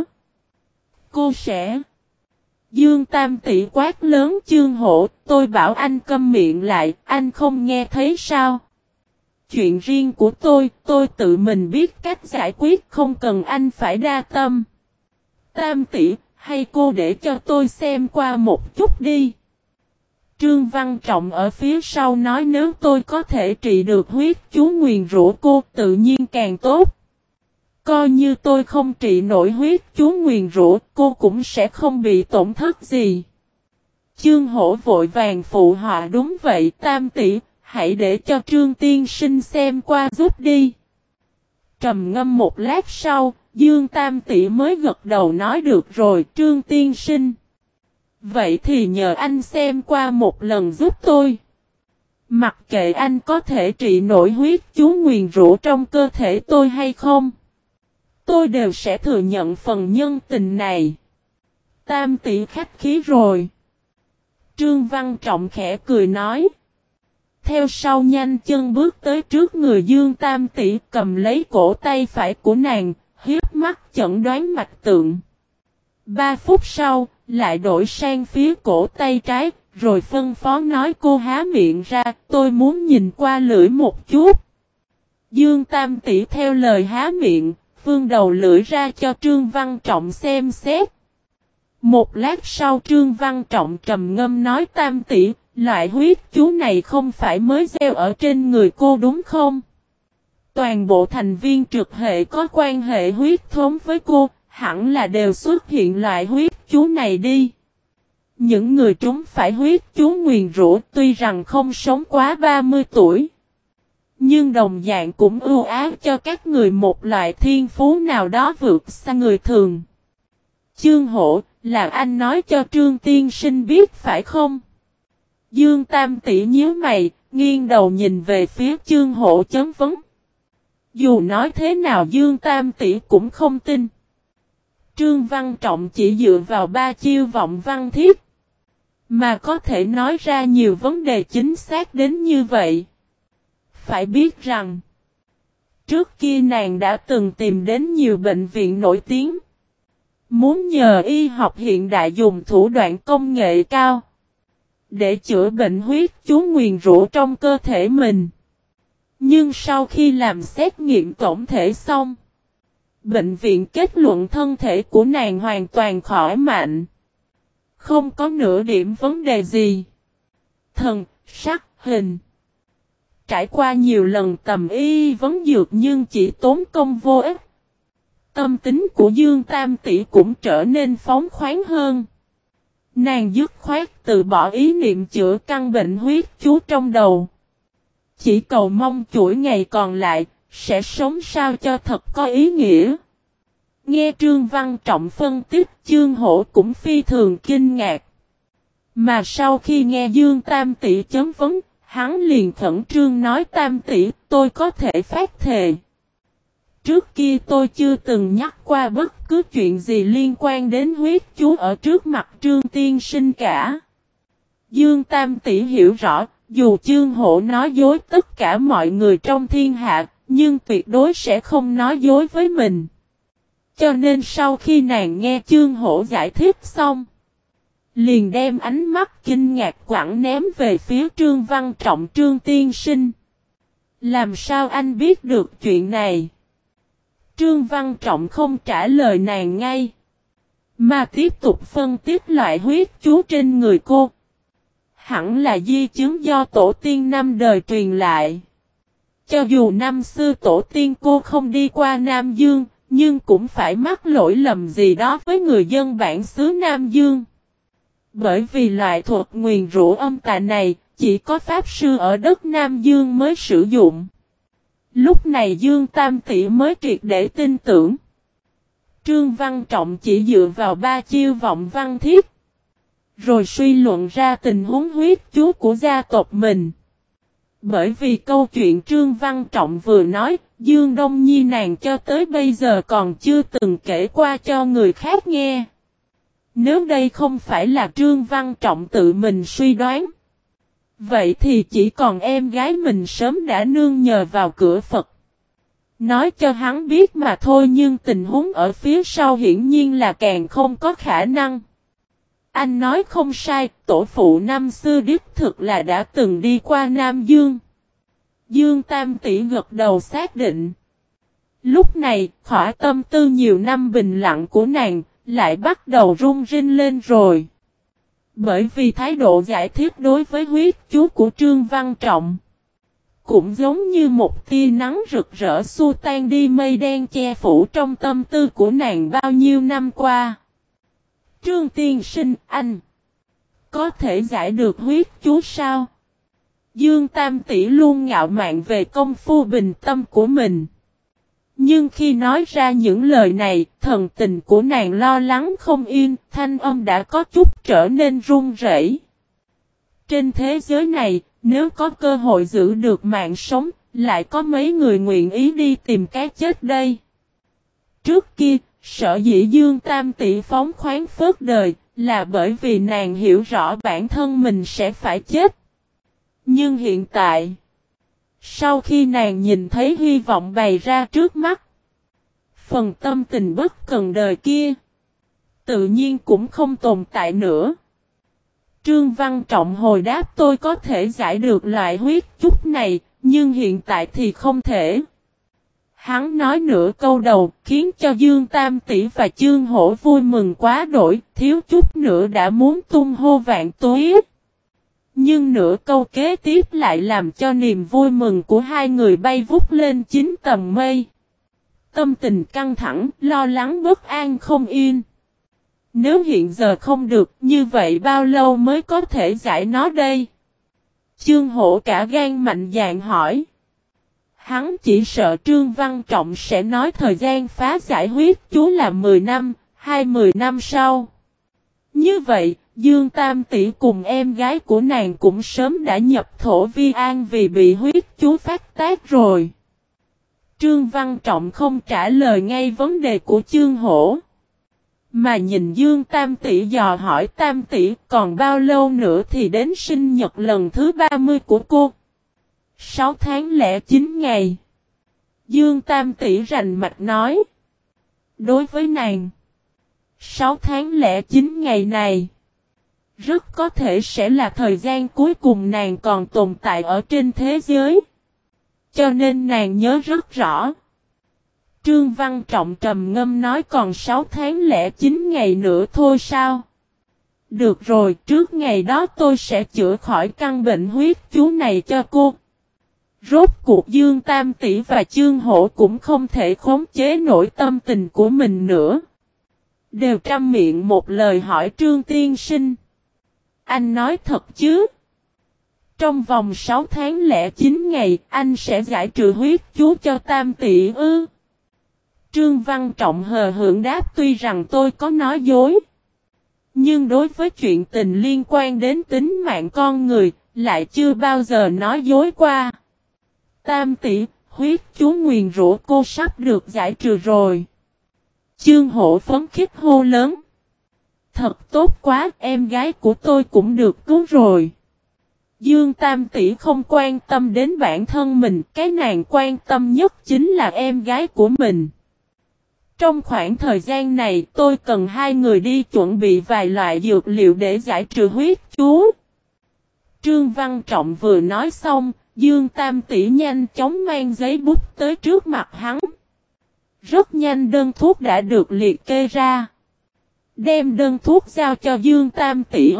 cô sẽ... Dương Tam Tỷ quát lớn Chương Hổ, tôi bảo anh câm miệng lại, anh không nghe thấy sao? Chuyện riêng của tôi, tôi tự mình biết cách giải quyết, không cần anh phải đa tâm. Tam Tỷ, hay cô để cho tôi xem qua một chút đi. Trương Văn Trọng ở phía sau nói nếu tôi có thể trị được huyết chú nguyền rủa cô tự nhiên càng tốt. Coi như tôi không trị nổi huyết chú nguyền rủa cô cũng sẽ không bị tổn thất gì. Chương Hổ vội vàng phụ họa đúng vậy Tam Tỷ, hãy để cho Trương tiên sinh xem qua giúp đi. Trầm ngâm một lát sau, Dương Tam Tỷ mới gật đầu nói được rồi Trương tiên sinh. Vậy thì nhờ anh xem qua một lần giúp tôi. Mặc kệ anh có thể trị nổi huyết chú nguyền rủa trong cơ thể tôi hay không, tôi đều sẽ thừa nhận phần nhân tình này. Tam tỷ khách khí rồi. Trương Văn Trọng khẽ cười nói. Theo sau nhanh chân bước tới trước người Dương Tam tỷ, cầm lấy cổ tay phải của nàng, hiếp mắt chẩn đoán mạch tượng. Ba phút sau, lại đổi sang phía cổ tay trái, rồi phân phó nói cô há miệng ra, tôi muốn nhìn qua lưỡi một chút. Dương Tam tỷ theo lời há miệng, vươn đầu lưỡi ra cho Trương Văn Trọng xem xét. Một lát sau Trương Văn Trọng trầm ngâm nói Tam tỷ, loại huyết chú này không phải mới gieo ở trên người cô đúng không? Toàn bộ thành viên trực hệ có quan hệ huyết thống với cô, hẳn là đều xuất hiện loại huyết chú này đi. Những người trúng phải huyết chú nguyền rủa tuy rằng không sống quá ba mươi tuổi, nhưng đồng dạng cũng ưu ái cho các người một loại thiên phú nào đó vượt xa người thường. Chương Hổ, là anh nói cho Trương tiên sinh biết phải không? Dương Tam tỷ nhíu mày, nghiêng đầu nhìn về phía Chương Hổ chấm vấn. Dù nói thế nào Dương Tam tỷ cũng không tin. Trương Văn Trọng chỉ dựa vào ba chiêu vọng văn thiết, mà có thể nói ra nhiều vấn đề chính xác đến như vậy. Phải biết rằng, trước kia nàng đã từng tìm đến nhiều bệnh viện nổi tiếng, muốn nhờ y học hiện đại dùng thủ đoạn công nghệ cao, để chữa bệnh huyết chú nguyền rủa trong cơ thể mình. Nhưng sau khi làm xét nghiệm tổng thể xong, bệnh viện kết luận thân thể của nàng hoàn toàn khỏi mạnh, không có nửa điểm vấn đề gì. Thần, sắc, hình. Trải qua nhiều lần tầm y vấn dược nhưng chỉ tốn công vô ích. Tâm tính của Dương Tam tỷ cũng trở nên phóng khoáng hơn. Nàng dứt khoát từ bỏ ý niệm chữa căn bệnh huyết chú trong đầu. Chỉ cầu mong chuỗi ngày còn lại, sẽ sống sao cho thật có ý nghĩa. Nghe Trương Văn Trọng phân tích, Chương Hổ cũng phi thường kinh ngạc. Mà sau khi nghe Dương Tam tỷ chấm vấn, hắn liền khẩn trương nói Tam tỷ, tôi có thể phát thề. Trước kia tôi chưa từng nhắc qua bất cứ chuyện gì liên quan đến huyết chú ở trước mặt Trương tiên sinh cả. Dương Tam tỷ hiểu rõ, dù Chương Hổ nói dối tất cả mọi người trong thiên hạ, nhưng tuyệt đối sẽ không nói dối với mình. Cho nên sau khi nàng nghe Chương Hổ giải thích xong, liền đem ánh mắt kinh ngạc quẳng ném về phía Trương Văn Trọng. Trương tiên sinh, làm sao anh biết được chuyện này? Trương Văn Trọng không trả lời nàng ngay, mà tiếp tục phân tích loại huyết chú trên người cô. Hẳn là di chứng do tổ tiên năm đời truyền lại. Cho dù năm xưa tổ tiên cô không đi qua Nam Dương, nhưng cũng phải mắc lỗi lầm gì đó với người dân bản xứ Nam Dương. Bởi vì loại thuật nguyền rủa âm tà này, chỉ có pháp sư ở đất Nam Dương mới sử dụng. Lúc này Dương Tam tỷ mới triệt để tin tưởng. Trương Văn Trọng chỉ dựa vào ba chiêu vọng văn thiết, rồi suy luận ra tình huống huyết chú của gia tộc mình. Bởi vì câu chuyện Trương Văn Trọng vừa nói, Dương Đông Nhi nàng cho tới bây giờ còn chưa từng kể qua cho người khác nghe. Nếu đây không phải là Trương Văn Trọng tự mình suy đoán, vậy thì chỉ còn em gái mình sớm đã nương nhờ vào cửa Phật nói cho hắn biết mà thôi, nhưng tình huống ở phía sau hiển nhiên là càng không có khả năng. Anh nói không sai, tổ phụ năm xưa đích thực là đã từng đi qua Nam Dương. Dương Tam tỷ gật đầu xác định. Lúc này, khỏi tâm tư nhiều năm bình lặng của nàng, lại bắt đầu rung rinh lên rồi. Bởi vì thái độ giải thích đối với huyết chú của Trương Văn Trọng, cũng giống như một tia nắng rực rỡ xua tan đi mây đen che phủ trong tâm tư của nàng bao nhiêu năm qua. Trương tiên sinh, anh có thể giải được huyết chú sao? Dương Tam tỷ luôn ngạo mạn về công phu bình tâm của mình. Nhưng khi nói ra những lời này, thần tình của nàng lo lắng không yên, thanh âm đã có chút trở nên run rẩy. Trên thế giới này, nếu có cơ hội giữ được mạng sống, lại có mấy người nguyện ý đi tìm cái chết đây? trước kia, sở dĩ Dương Tam Tỷ phóng khoáng phớt đời, là bởi vì nàng hiểu rõ bản thân mình sẽ phải chết. Nhưng hiện tại, sau khi nàng nhìn thấy hy vọng bày ra trước mắt, phần tâm tình bất cần đời kia, tự nhiên cũng không tồn tại nữa. Trương Văn Trọng hồi đáp tôi có thể giải được loại huyết chút này, nhưng hiện tại thì không thể. Hắn nói nửa câu đầu, khiến cho Dương Tam Tỷ và Chương Hổ vui mừng quá đổi, thiếu chút nữa đã muốn tung hô vạn túi. Nhưng nửa câu kế tiếp lại làm cho niềm vui mừng của hai người bay vút lên chín tầng mây. Tâm tình căng thẳng, lo lắng bất an không yên. Nếu hiện giờ không được, như vậy bao lâu mới có thể giải nó đây? Chương Hổ cả gan mạnh dạn hỏi. Hắn chỉ sợ Trương Văn Trọng sẽ nói thời gian phá giải huyết chú là mười năm, hay mười năm sau. Như vậy, Dương Tam Tỷ cùng em gái của nàng cũng sớm đã nhập thổ vi an vì bị huyết chú phát tác rồi. Trương Văn Trọng không trả lời ngay vấn đề của Chương Hổ, mà nhìn Dương Tam Tỷ dò hỏi Tam Tỷ còn bao lâu nữa thì đến sinh nhật lần thứ ba mươi của cô. Sáu tháng lẻ chín ngày. Dương Tam Tỷ rành mạch nói. Đối với nàng, sáu tháng lẻ chín ngày này, rất có thể sẽ là thời gian cuối cùng nàng còn tồn tại ở trên thế giới. Cho nên nàng nhớ rất rõ. Trương Văn Trọng trầm ngâm nói còn sáu tháng lẻ chín ngày nữa thôi sao? Được rồi, trước ngày đó tôi sẽ chữa khỏi căn bệnh huyết chú này cho cô. Rốt cuộc Dương Tam Tỷ và Chương Hổ cũng không thể khống chế nổi tâm tình của mình nữa. Đều trăm miệng một lời hỏi Trương Tiên Sinh. Anh nói thật chứ? Trong vòng sáu tháng lẻ chín ngày, anh sẽ giải trừ huyết chú cho Tam Tỷ ư? Trương Văn Trọng hờ hững đáp tuy rằng tôi có nói dối. Nhưng đối với chuyện tình liên quan đến tính mạng con người, lại chưa bao giờ nói dối qua. Tam Tỷ, huyết chú nguyền rủa cô sắp được giải trừ rồi. Chương Hổ phấn khích hô lớn. Thật tốt quá, em gái của tôi cũng được cứu rồi. Dương Tam Tỷ không quan tâm đến bản thân mình, cái nàng quan tâm nhất chính là em gái của mình. Trong khoảng thời gian này tôi cần hai người đi chuẩn bị vài loại dược liệu để giải trừ huyết chú. Trương Văn Trọng vừa nói xong, Dương Tam Tỷ nhanh chóng mang giấy bút tới trước mặt hắn. Rất nhanh đơn thuốc đã được liệt kê ra. Đem đơn thuốc giao cho Dương Tam Tỷ.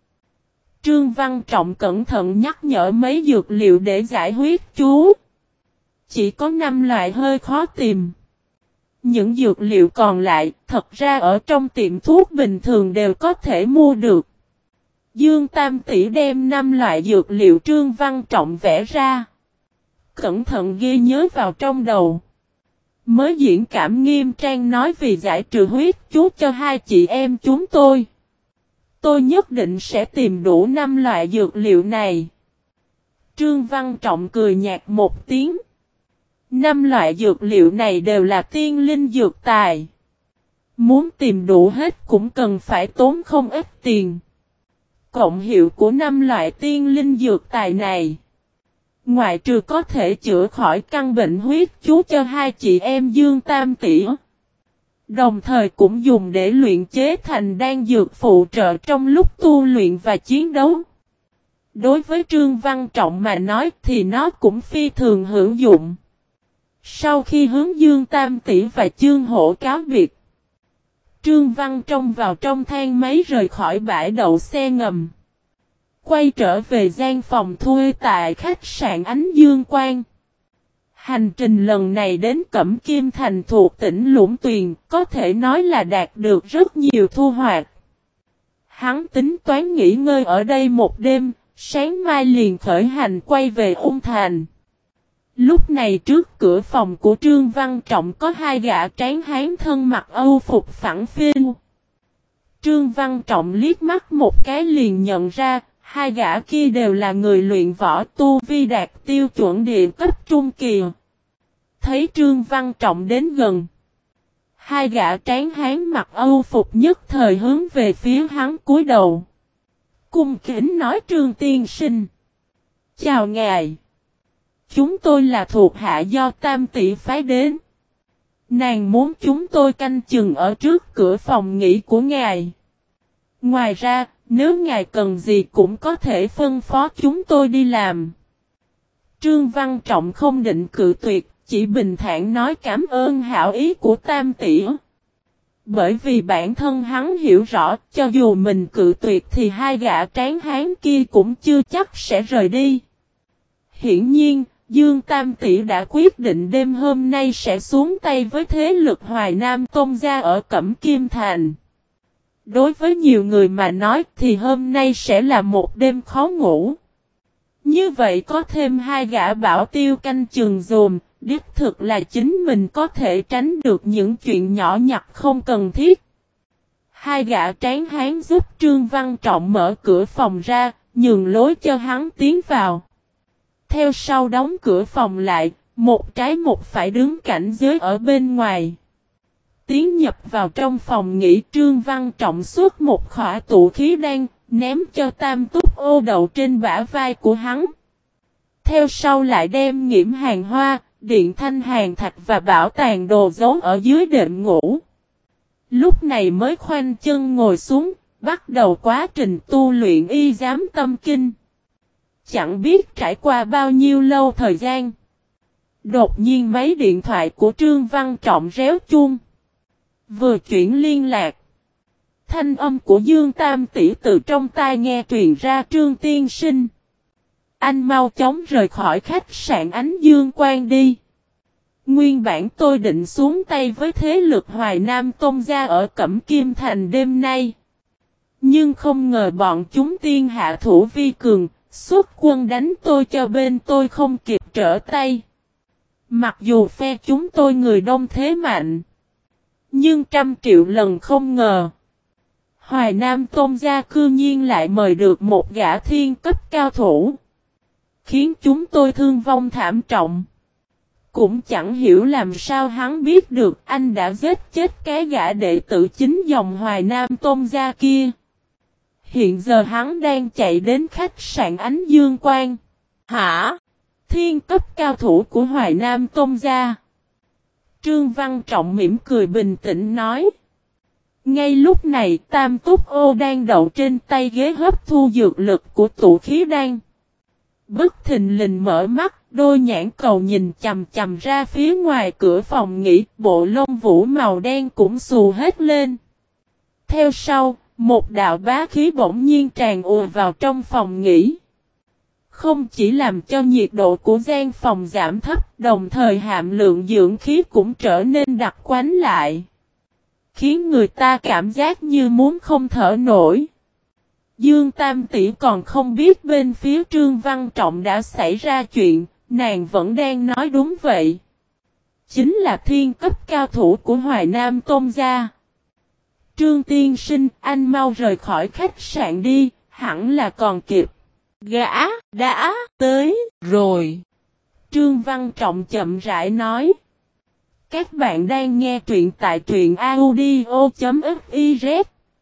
Trương Văn Trọng cẩn thận nhắc nhở mấy dược liệu để giải huyết chú. Chỉ có năm loại hơi khó tìm. Những dược liệu còn lại, thật ra ở trong tiệm thuốc bình thường đều có thể mua được. Dương Tam Tỷ đem năm loại dược liệu Trương Văn Trọng vẽ ra. Cẩn thận ghi nhớ vào trong đầu. Mới diễn cảm nghiêm trang nói vì giải trừ huyết chú cho hai chị em chúng tôi. Tôi nhất định sẽ tìm đủ năm loại dược liệu này. Trương Văn Trọng cười nhạt một tiếng. Năm loại dược liệu này đều là tiên linh dược tài. Muốn tìm đủ hết cũng cần phải tốn không ít tiền. Cộng hiệu của năm loại tiên linh dược tài này, ngoại trừ có thể chữa khỏi căn bệnh huyết chú cho hai chị em Dương Tam Tỷ, đồng thời cũng dùng để luyện chế thành đan dược phụ trợ trong lúc tu luyện và chiến đấu. Đối với Trương Văn Trọng mà nói thì nó cũng phi thường hữu dụng. Sau khi hướng Dương Tam Tỷ và Chương Hổ cáo biệt, Trương Văn Trọng vào trong thang máy rời khỏi bãi đậu xe ngầm. Quay trở về gian phòng thuê tại khách sạn Ánh Dương Quang. Hành trình lần này đến Cẩm Kim Thành thuộc tỉnh Lũng Tuyền có thể nói là đạt được rất nhiều thu hoạch. Hắn tính toán nghỉ ngơi ở đây một đêm, sáng mai liền khởi hành quay về Ung Thành. Lúc này trước cửa phòng của Trương Văn Trọng có hai gã tráng hán thân mặc âu phục phẳng phiu. Trương Văn Trọng liếc mắt một cái liền nhận ra, hai gã kia đều là người luyện võ tu vi đạt tiêu chuẩn địa cấp trung kỳ. Thấy Trương Văn Trọng đến gần, Hai gã tráng hán mặc âu phục nhất thời hướng về phía hắn cúi đầu. Cung kính nói: Trương tiên sinh. Chào ngài. Chúng tôi là thuộc hạ do Tam tỷ phái đến. Nàng muốn chúng tôi canh chừng ở trước cửa phòng nghỉ của ngài. Ngoài ra, nếu ngài cần gì cũng có thể phân phó chúng tôi đi làm. Trương Văn Trọng không định cự tuyệt, chỉ bình thản nói cảm ơn hảo ý của Tam tỷ. Bởi vì bản thân hắn hiểu rõ, cho dù mình cự tuyệt thì hai gã tráng hán kia cũng chưa chắc sẽ rời đi. Hiển nhiên, Dương Tam tỷ đã quyết định đêm hôm nay sẽ xuống tay với thế lực Hoài Nam Tôn gia ở Cẩm Kim Thành. Đối với nhiều người mà nói thì hôm nay sẽ là một đêm khó ngủ. Như vậy có thêm hai gã bảo tiêu canh chừng dùm, đích thực là chính mình có thể tránh được những chuyện nhỏ nhặt không cần thiết. Hai gã tráng hán giúp Trương Văn Trọng mở cửa phòng ra, nhường lối cho hắn tiến vào. Theo sau đóng cửa phòng lại, một trái một phải đứng cảnh giới ở bên ngoài. Tiến nhập vào trong phòng nghỉ, Trương Văn Trọng xuất một khỏa tụ khí đan, ném cho Tam Túc Ô đậu trên bả vai của hắn. Theo sau lại đem nghiễm hàng hoa, điện thanh hàng thạch và bảo tàng đồ giấu ở dưới đệm ngủ. Lúc này mới khoanh chân ngồi xuống, bắt đầu quá trình tu luyện y giám tâm kinh. Chẳng biết trải qua bao nhiêu lâu thời gian. Đột nhiên máy điện thoại của Trương Văn Trọng réo chuông. Vừa chuyển liên lạc. Thanh âm của Dương Tam tỷ từ trong tai nghe truyền ra: Trương tiên sinh. Anh mau chóng rời khỏi khách sạn Ánh Dương Quang đi. Nguyên bản tôi định xuống tay với thế lực Hoài Nam Tôn gia ở Cẩm Kim Thành đêm nay. Nhưng không ngờ bọn chúng tiên hạ thủ vi cường, xuất quân đánh tôi cho bên tôi không kịp trở tay. Mặc dù phe chúng tôi người đông thế mạnh, nhưng trăm triệu lần không ngờ. Hoài Nam Tôn gia cư nhiên lại mời được một gã thiên cấp cao thủ. Khiến chúng tôi thương vong thảm trọng. Cũng chẳng hiểu làm sao hắn biết được anh đã giết chết cái gã đệ tử chính dòng Hoài Nam Tôn gia kia. Hiện giờ hắn đang chạy đến khách sạn Ánh Dương Quang. Hả? Thiên cấp cao thủ của Hoài Nam Tôn gia. Trương Văn Trọng mỉm cười bình tĩnh nói. Ngay lúc này Tam Túc Ô đang đậu trên tay ghế hấp thu dược lực của tụ khí đan. Bất thình lình mở mắt, đôi nhãn cầu nhìn chằm chằm ra phía ngoài cửa phòng nghỉ, bộ lông vũ màu đen cũng xù hết lên. Theo sau, một đạo bá khí bỗng nhiên tràn ùa vào trong phòng nghỉ. Không chỉ làm cho nhiệt độ của gian phòng giảm thấp, đồng thời hàm lượng dưỡng khí cũng trở nên đặc quánh lại. Khiến người ta cảm giác như muốn không thở nổi. Dương Tam tỷ còn không biết bên phía Trương Văn Trọng đã xảy ra chuyện, nàng vẫn đang nói đúng vậy. Chính là thiên cấp cao thủ của Hoài Nam Tôn gia. Trương tiên sinh, anh mau rời khỏi khách sạn đi, hẳn là còn kịp. Gã, đã, tới, rồi. Trương Văn Trọng chậm rãi nói. Các bạn đang nghe truyện tại truyện audio.fiz.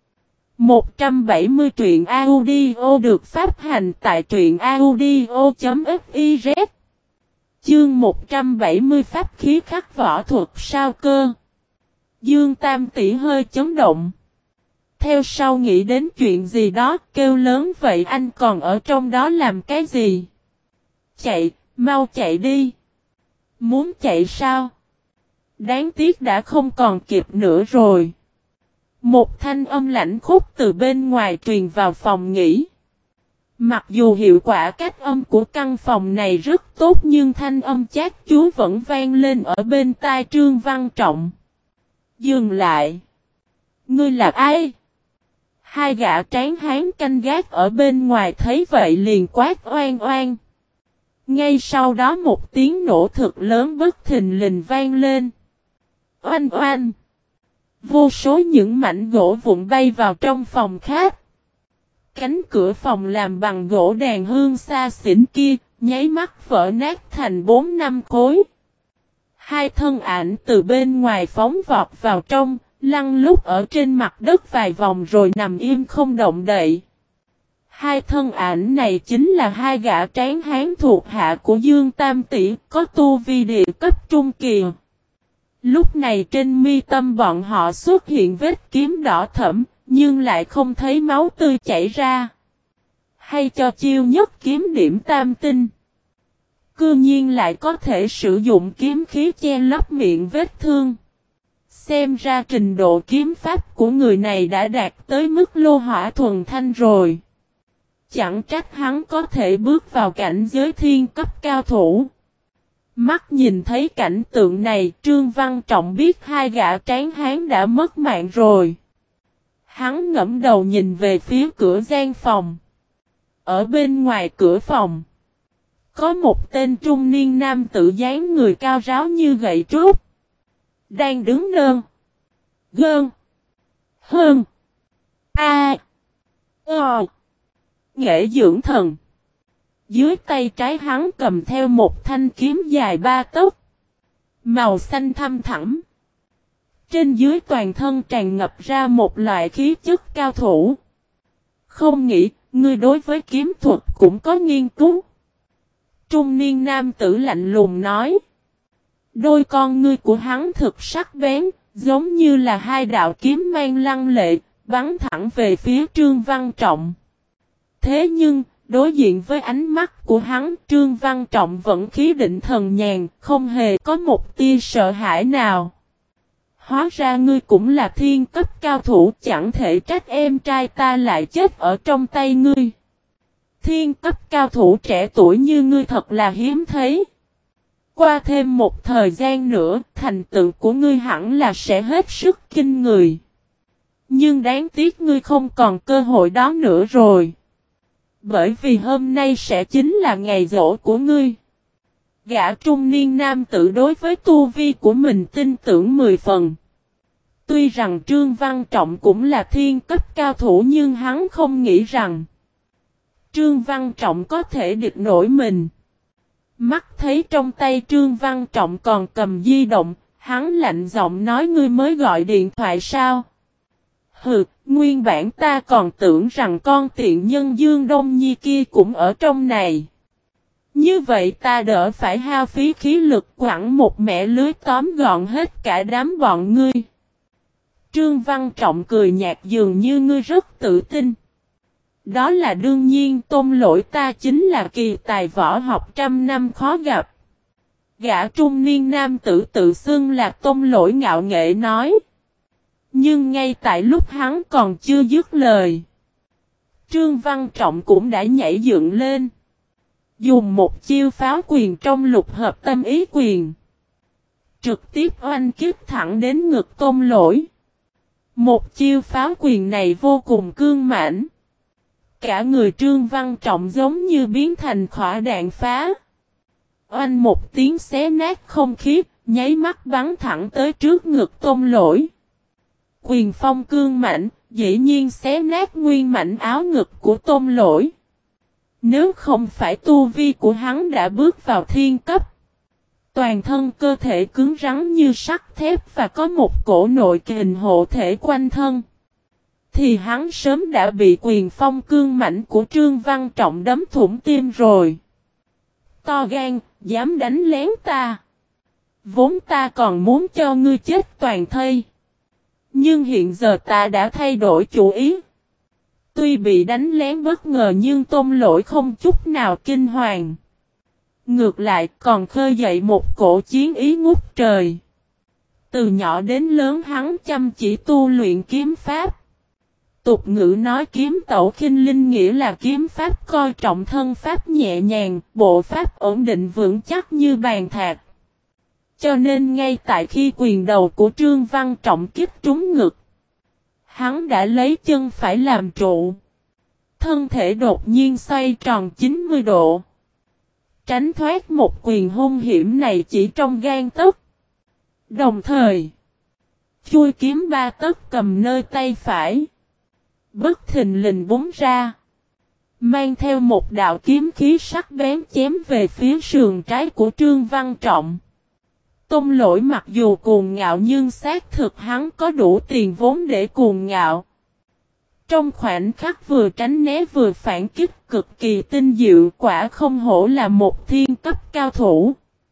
một trăm bảy mươi truyện audio được phát hành tại truyện audio.fiz. Chương một trăm bảy mươi pháp khí khắc võ thuật sao cơ. Dương Tam tỷ hơi chấn động. Theo sau nghĩ đến chuyện gì đó, kêu lớn vậy anh còn ở trong đó làm cái gì? Chạy, mau chạy đi. Muốn chạy sao? Đáng tiếc đã không còn kịp nữa rồi. Một thanh âm lãnh khúc từ bên ngoài truyền vào phòng nghỉ. Mặc dù hiệu quả cách âm của căn phòng này rất tốt nhưng thanh âm chát chúa vẫn vang lên ở bên tai Trương Văn Trọng. Dừng lại. Ngươi là ai? Hai gã tráng hán canh gác ở bên ngoài thấy vậy liền quát oan oan. Ngay sau đó một tiếng nổ thực lớn bất thình lình vang lên. Oanh oanh. Vô số những mảnh gỗ vụn bay vào trong phòng khách. Cánh cửa phòng làm bằng gỗ đàn hương xa xỉn kia, nháy mắt vỡ nát thành bốn năm khối. Hai thân ảnh từ bên ngoài phóng vọt vào trong, lăn lúc ở trên mặt đất vài vòng rồi nằm im không động đậy. Hai thân ảnh này chính là hai gã tráng hán thuộc hạ của Dương Tam Tỷ, có tu vi địa cấp trung kỳ. Lúc này trên mi tâm bọn họ xuất hiện vết kiếm đỏ thẫm, nhưng lại không thấy máu tươi chảy ra. Hay cho chiêu nhất kiếm điểm tam tinh. Cư nhiên lại có thể sử dụng kiếm khí che lấp miệng vết thương. Xem ra trình độ kiếm pháp của người này đã đạt tới mức lô hỏa thuần thanh rồi. Chẳng trách hắn có thể bước vào cảnh giới thiên cấp cao thủ. Mắt nhìn thấy cảnh tượng này, Trương Văn Trọng biết hai gã tráng hán đã mất mạng rồi. Hắn ngẫm đầu nhìn về phía cửa gian phòng. Ở bên ngoài cửa phòng, có một tên trung niên nam tử dáng người cao ráo như gậy trúc, đang đứng nơn, gơn, hơn, a, ờ, nghệ dưỡng thần. Dưới tay trái hắn cầm theo một thanh kiếm dài ba tấc, màu xanh thăm thẳm. Trên dưới toàn thân tràn ngập ra một loại khí chất cao thủ. Không nghĩ, ngươi đối với kiếm thuật cũng có nghiên cứu. Trung niên nam tử lạnh lùng nói. Đôi con ngươi của hắn thực sắc bén, giống như là hai đạo kiếm mang lăng lệ, bắn thẳng về phía Trương Văn Trọng. Thế nhưng, đối diện với ánh mắt của hắn, Trương Văn Trọng vẫn khí định thần nhàn, không hề có một tia sợ hãi nào. Hóa ra ngươi cũng là thiên cấp cao thủ, chẳng thể trách em trai ta lại chết ở trong tay ngươi. Thiên cấp cao thủ trẻ tuổi như ngươi thật là hiếm thấy. Qua thêm một thời gian nữa, thành tựu của ngươi hẳn là sẽ hết sức kinh người. Nhưng đáng tiếc ngươi không còn cơ hội đó nữa rồi. Bởi vì hôm nay sẽ chính là ngày giỗ của ngươi. Gã trung niên nam tử đối với tu vi của mình tin tưởng mười phần. Tuy rằng Trương Văn Trọng cũng là thiên cấp cao thủ nhưng hắn không nghĩ rằng Trương Văn Trọng có thể địch nổi mình. Mắt thấy trong tay Trương Văn Trọng còn cầm di động, hắn lạnh giọng nói ngươi mới gọi điện thoại sao? Hừ, nguyên bản ta còn tưởng rằng con tiện nhân Dương Đông Nhi kia cũng ở trong này. Như vậy ta đỡ phải hao phí khí lực quẳng một mẻ lưới tóm gọn hết cả đám bọn ngươi. Trương Văn Trọng cười nhạt dường như ngươi rất tự tin. Đó là đương nhiên, Tôn Lỗi ta chính là kỳ tài võ học trăm năm khó gặp. Gã trung niên nam tử tự xưng là Tôn Lỗi ngạo nghệ nói. Nhưng ngay tại lúc hắn còn chưa dứt lời, Trương Văn Trọng cũng đã nhảy dựng lên. Dùng một chiêu pháo quyền trong lục hợp tâm ý quyền, trực tiếp oanh kích thẳng đến ngực Tôn Lỗi. Một chiêu pháo quyền này vô cùng cương mãnh. Cả người Trương Văn Trọng giống như biến thành khỏa đạn phá. Oanh một tiếng xé nát không khí, nháy mắt bắn thẳng tới trước ngực Tôn Lỗi. Quyền phong cương mãnh, dĩ nhiên xé nát nguyên mảnh áo ngực của Tôn Lỗi. Nếu không phải tu vi của hắn đã bước vào thiên cấp, toàn thân cơ thể cứng rắn như sắt thép và có một cổ nội kình hộ thể quanh thân, thì hắn sớm đã bị quyền phong cương mãnh của Trương Văn Trọng đấm thủng tim rồi. To gan, dám đánh lén ta. Vốn ta còn muốn cho ngươi chết toàn thây. Nhưng hiện giờ ta đã thay đổi chủ ý. Tuy bị đánh lén bất ngờ nhưng Tôn Lỗi không chút nào kinh hoàng. Ngược lại còn khơi dậy một cổ chiến ý ngút trời. Từ nhỏ đến lớn hắn chăm chỉ tu luyện kiếm pháp. Tục ngữ nói kiếm tẩu khinh linh nghĩa là kiếm pháp coi trọng thân pháp nhẹ nhàng, bộ pháp ổn định vững chắc như bàn thạch. Cho nên ngay tại khi quyền đầu của Trương Văn Trọng kích trúng ngực, hắn đã lấy chân phải làm trụ. Thân thể đột nhiên xoay tròn chín mươi độ. Tránh thoát một quyền hung hiểm này chỉ trong gang tấc. Đồng thời, chui kiếm ba tấc cầm nơi tay phải, bất thình lình búng ra, mang theo một đạo kiếm khí sắc bén chém về phía sườn trái của Trương Văn Trọng. Tôn Lỗi mặc dù cuồng ngạo nhưng xác thực hắn có đủ tiền vốn để cuồng ngạo. Trong khoảnh khắc vừa tránh né vừa phản kích cực kỳ tinh diệu, quả không hổ là một thiên cấp cao thủ.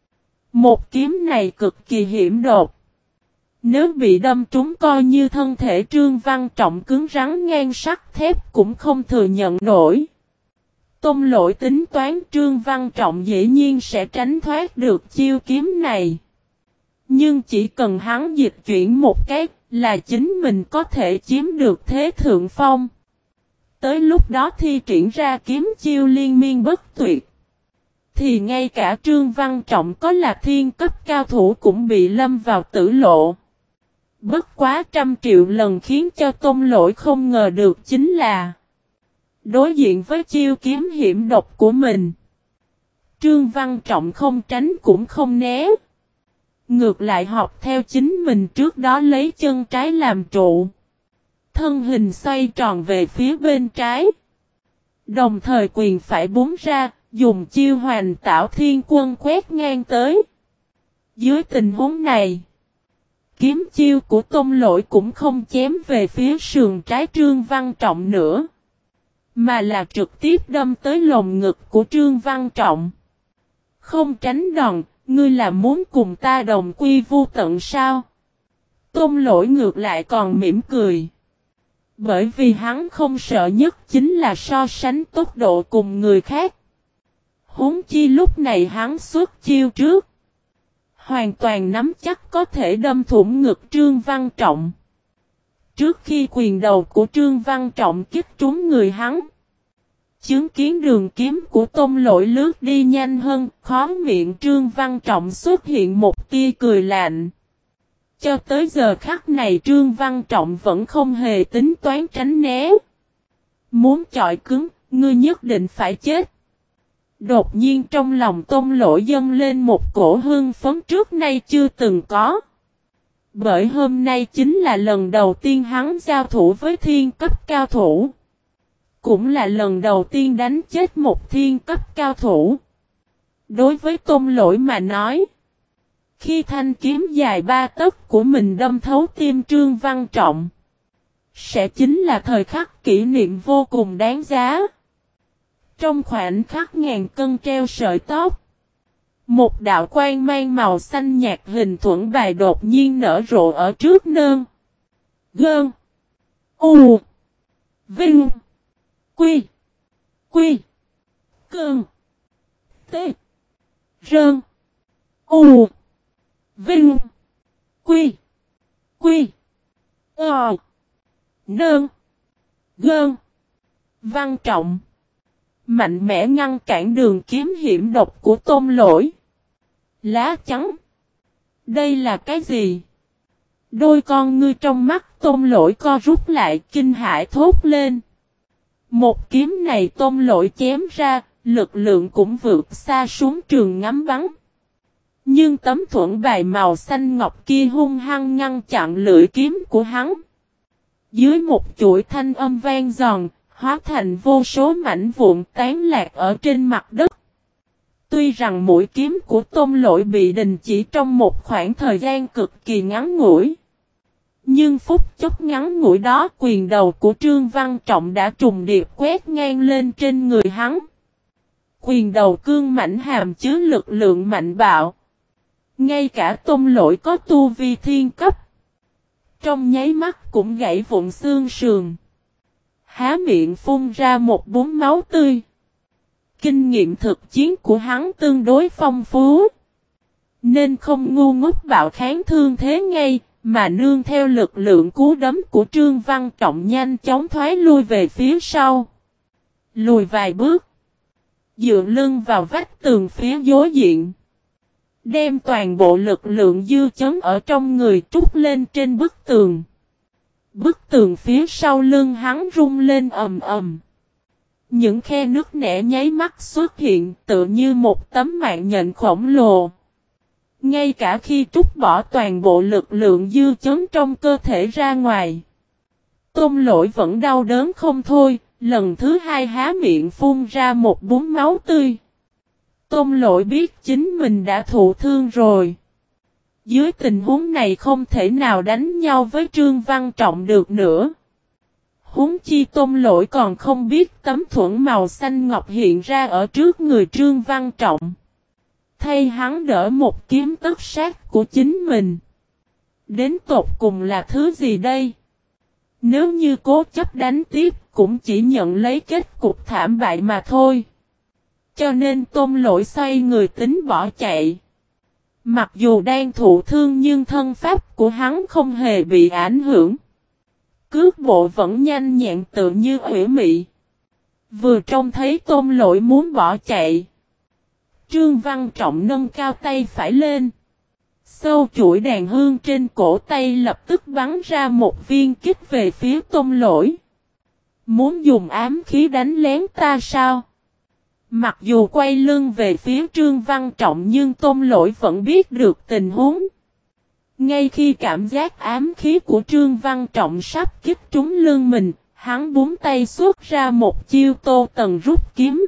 Một kiếm này cực kỳ hiểm độc. Nếu bị đâm trúng coi như thân thể Trương Văn Trọng cứng rắn ngang sắt thép cũng không thừa nhận nổi. Tôn Lỗi tính toán Trương Văn Trọng dĩ nhiên sẽ tránh thoát được chiêu kiếm này. Nhưng chỉ cần hắn dịch chuyển một cái là chính mình có thể chiếm được thế thượng phong. Tới lúc đó thi triển ra kiếm chiêu liên miên bất tuyệt. Thì ngay cả Trương Văn Trọng có là thiên cấp cao thủ cũng bị lâm vào tử lộ. Bất quá trăm triệu lần khiến cho Tôn Lỗi không ngờ được chính là đối diện với chiêu kiếm hiểm độc của mình. Trương Văn Trọng không tránh cũng không né. Ngược lại học theo chính mình trước đó lấy chân trái làm trụ. Thân hình xoay tròn về phía bên trái. Đồng thời quyền phải búng ra, dùng chiêu hoành tạo thiên quân quét ngang tới. Dưới tình huống này, kiếm chiêu của Tôn Lỗi cũng không chém về phía sườn trái Trương Văn Trọng nữa. Mà là trực tiếp đâm tới lồng ngực của Trương Văn Trọng. Không tránh đòn, ngươi là muốn cùng ta đồng quy vu tận sao? Tôn Lỗi ngược lại còn mỉm cười. Bởi vì hắn không sợ nhất chính là so sánh tốc độ cùng người khác. Huống chi lúc này hắn xuất chiêu trước. Hoàn toàn nắm chắc có thể đâm thủng ngực Trương Văn Trọng. Trước khi quyền đầu của Trương Văn Trọng kích trúng người hắn. Chứng kiến đường kiếm của Tôn Lỗi lướt đi nhanh hơn, khóe miệng Trương Văn Trọng xuất hiện một tia cười lạnh. Cho tới giờ khắc này Trương Văn Trọng vẫn không hề tính toán tránh né. Muốn chọi cứng, ngươi nhất định phải chết. Đột nhiên trong lòng Tôn Lỗi dâng lên một cổ hưng phấn trước nay chưa từng có. Bởi hôm nay chính là lần đầu tiên hắn giao thủ với thiên cấp cao thủ. Cũng là lần đầu tiên đánh chết một thiên cấp cao thủ. Đối với Tôn Lỗi mà nói, khi thanh kiếm dài ba tấc của mình đâm thấu tim Trương Văn Trọng, sẽ chính là thời khắc kỷ niệm vô cùng đáng giá. Trong khoảnh khắc ngàn cân treo sợi tóc, một đạo quang mang màu xanh nhạt hình thuẫn bài đột nhiên nở rộ ở trước nơn. Gơn. U. Vinh. Quy. Quy. Cơn. T. Rơn. U. Vinh. Quy. Quy. Ờ. Nơn. Gơn. Văn Trọng. Mạnh mẽ ngăn cản đường kiếm hiểm độc của Tôn Lỗi. Lá trắng. Đây là cái gì? Đôi con ngươi trong mắt Tôn Lỗi co rút lại kinh hãi thốt lên. Một kiếm này Tôn Lỗi chém ra, lực lượng cũng vượt xa xuống trường ngắm bắn. Nhưng tấm thuẫn bài màu xanh ngọc kia hung hăng ngăn chặn lưỡi kiếm của hắn. Dưới một chuỗi thanh âm vang giòn, hóa thành vô số mảnh vụn tán lạc ở trên mặt đất. Tuy rằng mũi kiếm của Tôn Lỗi bị đình chỉ trong một khoảng thời gian cực kỳ ngắn ngủi. Nhưng phút chốc ngắn ngủi đó quyền đầu của Trương Văn Trọng đã trùng điệp quét ngang lên trên người hắn. Quyền đầu cương mãnh hàm chứa lực lượng mạnh bạo. Ngay cả Tôn Lỗi có tu vi thiên cấp. Trong nháy mắt cũng gãy vụn xương sườn. Há miệng phun ra một búng máu tươi. Kinh nghiệm thực chiến của hắn tương đối phong phú. Nên không ngu ngốc bạo kháng thương thế ngay, mà nương theo lực lượng cú đấm của Trương Văn Trọng nhanh chóng thoái lui về phía sau. Lùi vài bước. Dựa lưng vào vách tường phía đối diện. Đem toàn bộ lực lượng dư chấn ở trong người trút lên trên bức tường. Bức tường phía sau lưng hắn rung lên ầm ầm. Những khe nước nẻ nháy mắt xuất hiện tự như một tấm mạng nhện khổng lồ. Ngay cả khi trút bỏ toàn bộ lực lượng dư chấn trong cơ thể ra ngoài. Tôn Lỗi vẫn đau đớn không thôi, lần thứ hai há miệng phun ra một búng máu tươi. Tôn Lỗi biết chính mình đã thụ thương rồi. Dưới tình huống này không thể nào đánh nhau với Trương Văn Trọng được nữa. Huống chi Tôn Lỗi còn không biết tấm thuẫn màu xanh ngọc hiện ra ở trước người Trương Văn Trọng. Thay hắn đỡ một kiếm tất sát của chính mình. Đến tột cùng là thứ gì đây? Nếu như cố chấp đánh tiếp cũng chỉ nhận lấy kết cục thảm bại mà thôi. Cho nên Tôn Lỗi xoay người tính bỏ chạy. Mặc dù đang thụ thương nhưng thân pháp của hắn không hề bị ảnh hưởng. Cước bộ vẫn nhanh nhẹn tự như ủy mị. Vừa trông thấy Tôn Lỗi muốn bỏ chạy. Trương Văn Trọng nâng cao tay phải lên. Sâu chuỗi đàn hương trên cổ tay lập tức bắn ra một viên kích về phía Tôn Lỗi. Muốn dùng ám khí đánh lén ta sao? Mặc dù quay lưng về phía Trương Văn Trọng nhưng Tôn Lỗi vẫn biết được tình huống. Ngay khi cảm giác ám khí của Trương Văn Trọng sắp kích trúng lưng mình, hắn búng tay xuất ra một chiêu Tô Tần rút kiếm.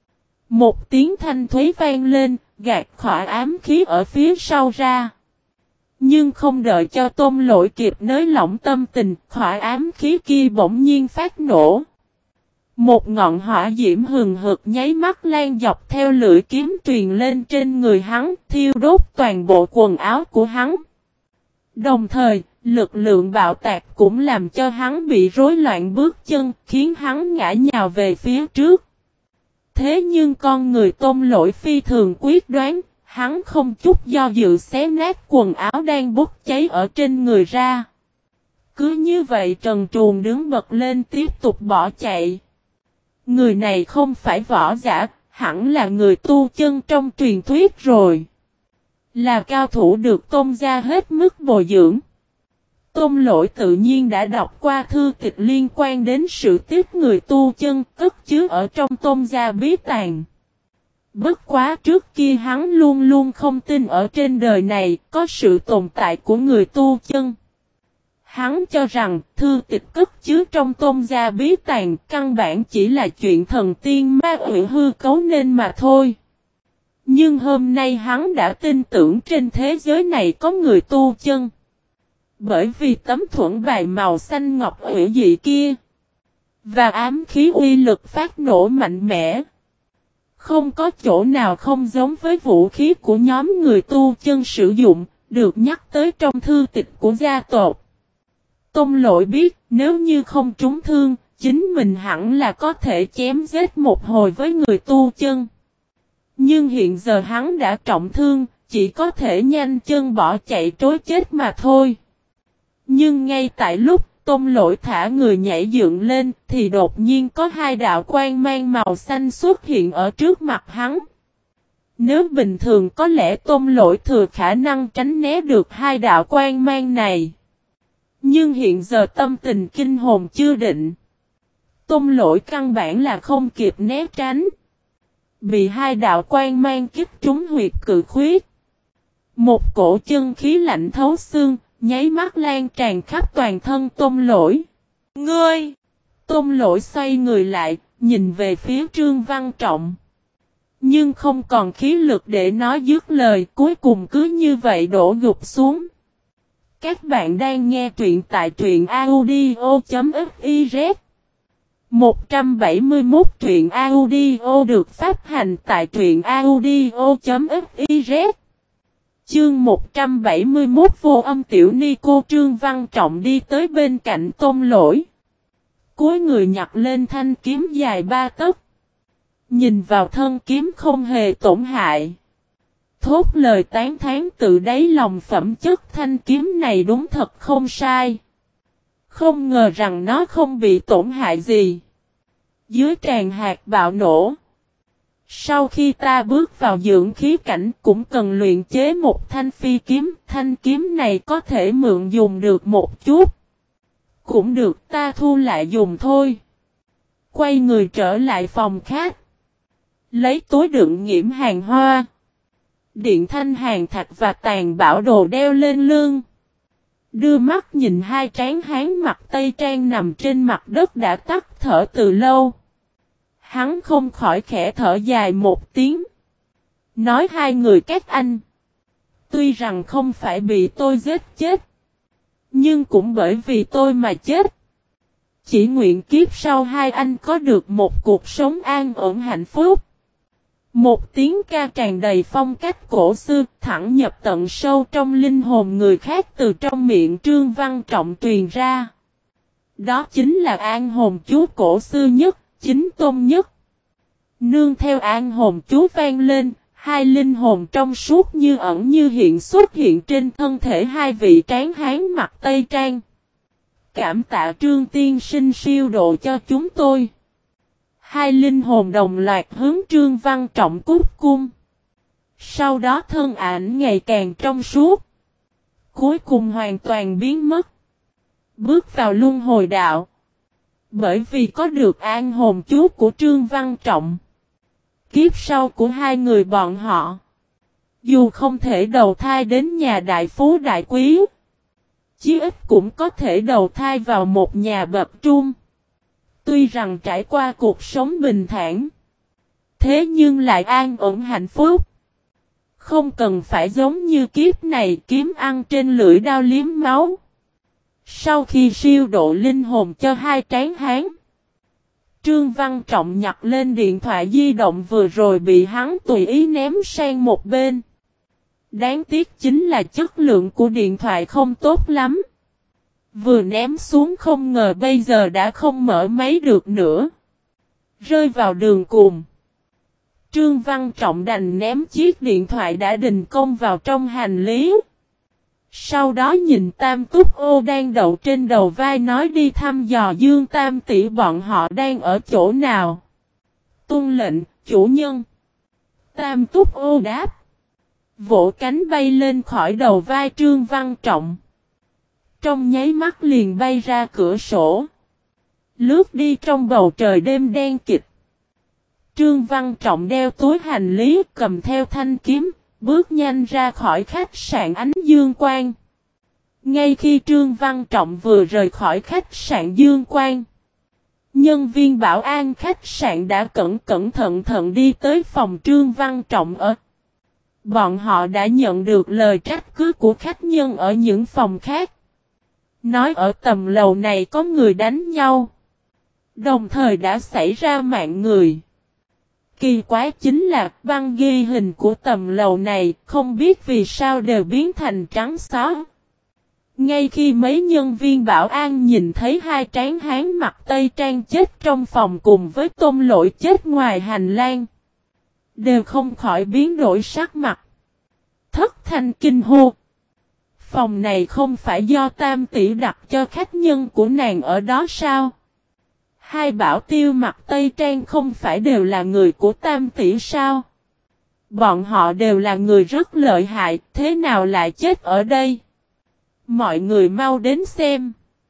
Một tiếng thanh thúy vang lên, gạt khỏi ám khí ở phía sau ra. Nhưng không đợi cho Tôn Lỗi kịp nới lỏng tâm tình, khỏi ám khí kia bỗng nhiên phát nổ. Một ngọn hỏa diễm hừng hực nháy mắt lan dọc theo lưỡi kiếm truyền lên trên người hắn, thiêu đốt toàn bộ quần áo của hắn. Đồng thời, lực lượng bạo tạc cũng làm cho hắn bị rối loạn bước chân, khiến hắn ngã nhào về phía trước. Thế nhưng con người Tôn Lỗi phi thường quyết đoán, hắn không chút do dự xé nát quần áo đang bốc cháy ở trên người ra. Cứ như vậy trần truồng đứng bật lên tiếp tục bỏ chạy. Người này không phải võ giả, hẳn là người tu chân trong truyền thuyết rồi. Là cao thủ được Tôn gia hết mức bồi dưỡng. Tôn Lỗi tự nhiên đã đọc qua thư tịch liên quan đến sự tiếp người tu chân cất chứa ở trong Tôn gia bí tàng. Bất quá trước kia hắn luôn luôn không tin ở trên đời này có sự tồn tại của người tu chân. Hắn cho rằng thư tịch cất chứa trong Tôn gia bí tàng căn bản chỉ là chuyện thần tiên ma quỷ hư cấu nên mà thôi. Nhưng hôm nay hắn đã tin tưởng trên thế giới này có người tu chân. Bởi vì tấm thuẫn bài màu xanh ngọc hủy dị kia. Và ám khí uy lực phát nổ mạnh mẽ. Không có chỗ nào không giống với vũ khí của nhóm người tu chân sử dụng, được nhắc tới trong thư tịch của gia tộc. Tôn Lỗi biết nếu như không trúng thương, chính mình hẳn là có thể chém giết một hồi với người tu chân. Nhưng hiện giờ hắn đã trọng thương, chỉ có thể nhanh chân bỏ chạy trối chết mà thôi. Nhưng ngay tại lúc Tôn Lỗi thả người nhảy dựng lên thì đột nhiên có hai đạo quang mang màu xanh xuất hiện ở trước mặt hắn. Nếu bình thường có lẽ Tôn Lỗi thừa khả năng tránh né được hai đạo quang mang này. Nhưng hiện giờ tâm tình kinh hồn chưa định. Tôn Lỗi căn bản là không kịp né tránh. Bị hai đạo quang mang kích trúng huyệt cự khuyết. Một cổ chân khí lạnh thấu xương, nháy mắt lan tràn khắp toàn thân Tôn Lỗi. Ngươi! Tôn Lỗi xoay người lại, nhìn về phía Trương Văn Trọng. Nhưng không còn khí lực để nói dứt lời, cuối cùng cứ như vậy đổ gục xuống. Các bạn đang nghe truyện tại truyện audio chấm fiz. một trăm bảy mươi mốt truyện audio được phát hành tại truyện audio chấm fiz. Chương một trăm bảy mươi mốt vô âm tiểu ni cô. Trương Văn Trọng đi tới bên cạnh Tôn Lỗi. Cúi người nhặt lên thanh kiếm dài ba tấc. Nhìn vào thân kiếm không hề tổn hại. Thốt lời tán thán tự đáy lòng phẩm chất thanh kiếm này đúng thật không sai. Không ngờ rằng nó không bị tổn hại gì. Dưới tràn hạt bạo nổ. Sau khi ta bước vào dưỡng khí cảnh cũng cần luyện chế một thanh phi kiếm. Thanh kiếm này có thể mượn dùng được một chút. Cũng được, ta thu lại dùng thôi. Quay người trở lại phòng khách. Lấy túi đựng nghiễm hàng hoa. Điện thanh hàng thạch và tàn bảo đồ đeo lên lưng. Đưa mắt nhìn hai tráng hán mặc tây trang nằm trên mặt đất đã tắt thở từ lâu. Hắn không khỏi khẽ thở dài một tiếng. Nói hai người các anh. Tuy rằng không phải bị tôi giết chết, nhưng cũng bởi vì tôi mà chết. Chỉ nguyện kiếp sau hai anh có được một cuộc sống an ổn hạnh phúc. Một tiếng ca tràn đầy phong cách cổ xưa, thẳng nhập tận sâu trong linh hồn người khác từ trong miệng Trương Văn Trọng truyền ra. Đó chính là an hồn chú cổ xưa nhất, chính tôn nhất. Nương theo an hồn chú vang lên, hai linh hồn trong suốt như ẩn như hiện xuất hiện trên thân thể hai vị tráng hán mặc tây trang. Cảm tạ Trương tiên sinh siêu độ cho chúng tôi. Hai linh hồn đồng loạt hướng Trương Văn Trọng cúi cung. Sau đó thân ảnh ngày càng trong suốt. Cuối cùng hoàn toàn biến mất. Bước vào luân hồi đạo. Bởi vì có được an hồn chú của Trương Văn Trọng. Kiếp sau của hai người bọn họ. Dù không thể đầu thai đến nhà đại phú đại quý. Chí ít cũng có thể đầu thai vào một nhà bậc trung. Tuy rằng trải qua cuộc sống bình thản. Thế nhưng lại an ổn hạnh phúc. Không cần phải giống như kiếp này kiếm ăn trên lưỡi đao liếm máu. Sau khi siêu độ linh hồn cho hai tráng hán. Trương Văn Trọng nhặt lên điện thoại di động vừa rồi bị hắn tùy ý ném sang một bên. Đáng tiếc chính là chất lượng của điện thoại không tốt lắm. Vừa ném xuống không ngờ bây giờ đã không mở máy được nữa. Rơi vào đường cùng. Trương Văn Trọng đành ném chiếc điện thoại đã đình công vào trong hành lý. Sau đó nhìn Tam Túc Ô đang đậu trên đầu vai nói đi thăm dò Dương Tam tỷ bọn họ đang ở chỗ nào. Tuân lệnh, chủ nhân. Tam Túc Ô đáp. Vỗ cánh bay lên khỏi đầu vai Trương Văn Trọng. Trong nháy mắt liền bay ra cửa sổ. Lướt đi trong bầu trời đêm đen kịt. Trương Văn Trọng đeo túi hành lý cầm theo thanh kiếm. Bước nhanh ra khỏi khách sạn Ánh Dương Quang. Ngay khi Trương Văn Trọng vừa rời khỏi khách sạn Dương Quang. Nhân viên bảo an khách sạn đã cẩn cẩn thận thận đi tới phòng Trương Văn Trọng ở. Bọn họ đã nhận được lời trách cứ của khách nhân ở những phòng khác. Nói ở tầng lầu này có người đánh nhau. Đồng thời đã xảy ra mạng người. Kỳ quái chính là băng ghi hình của tầng lầu này không biết vì sao đều biến thành trắng xóa. Ngay khi mấy nhân viên bảo an nhìn thấy hai tráng hán mặc tây trang chết trong phòng cùng với Tôn Lỗi chết ngoài hành lang. Đều không khỏi biến đổi sắc mặt. Thất thanh kinh hô. Phòng này không phải do Tam tỷ đặt cho khách nhân của nàng ở đó sao? Hai bảo tiêu mặc tây trang không phải đều là người của Tam tỷ sao? Bọn họ đều là người rất lợi hại, thế nào lại chết ở đây? Mọi người mau đến xem.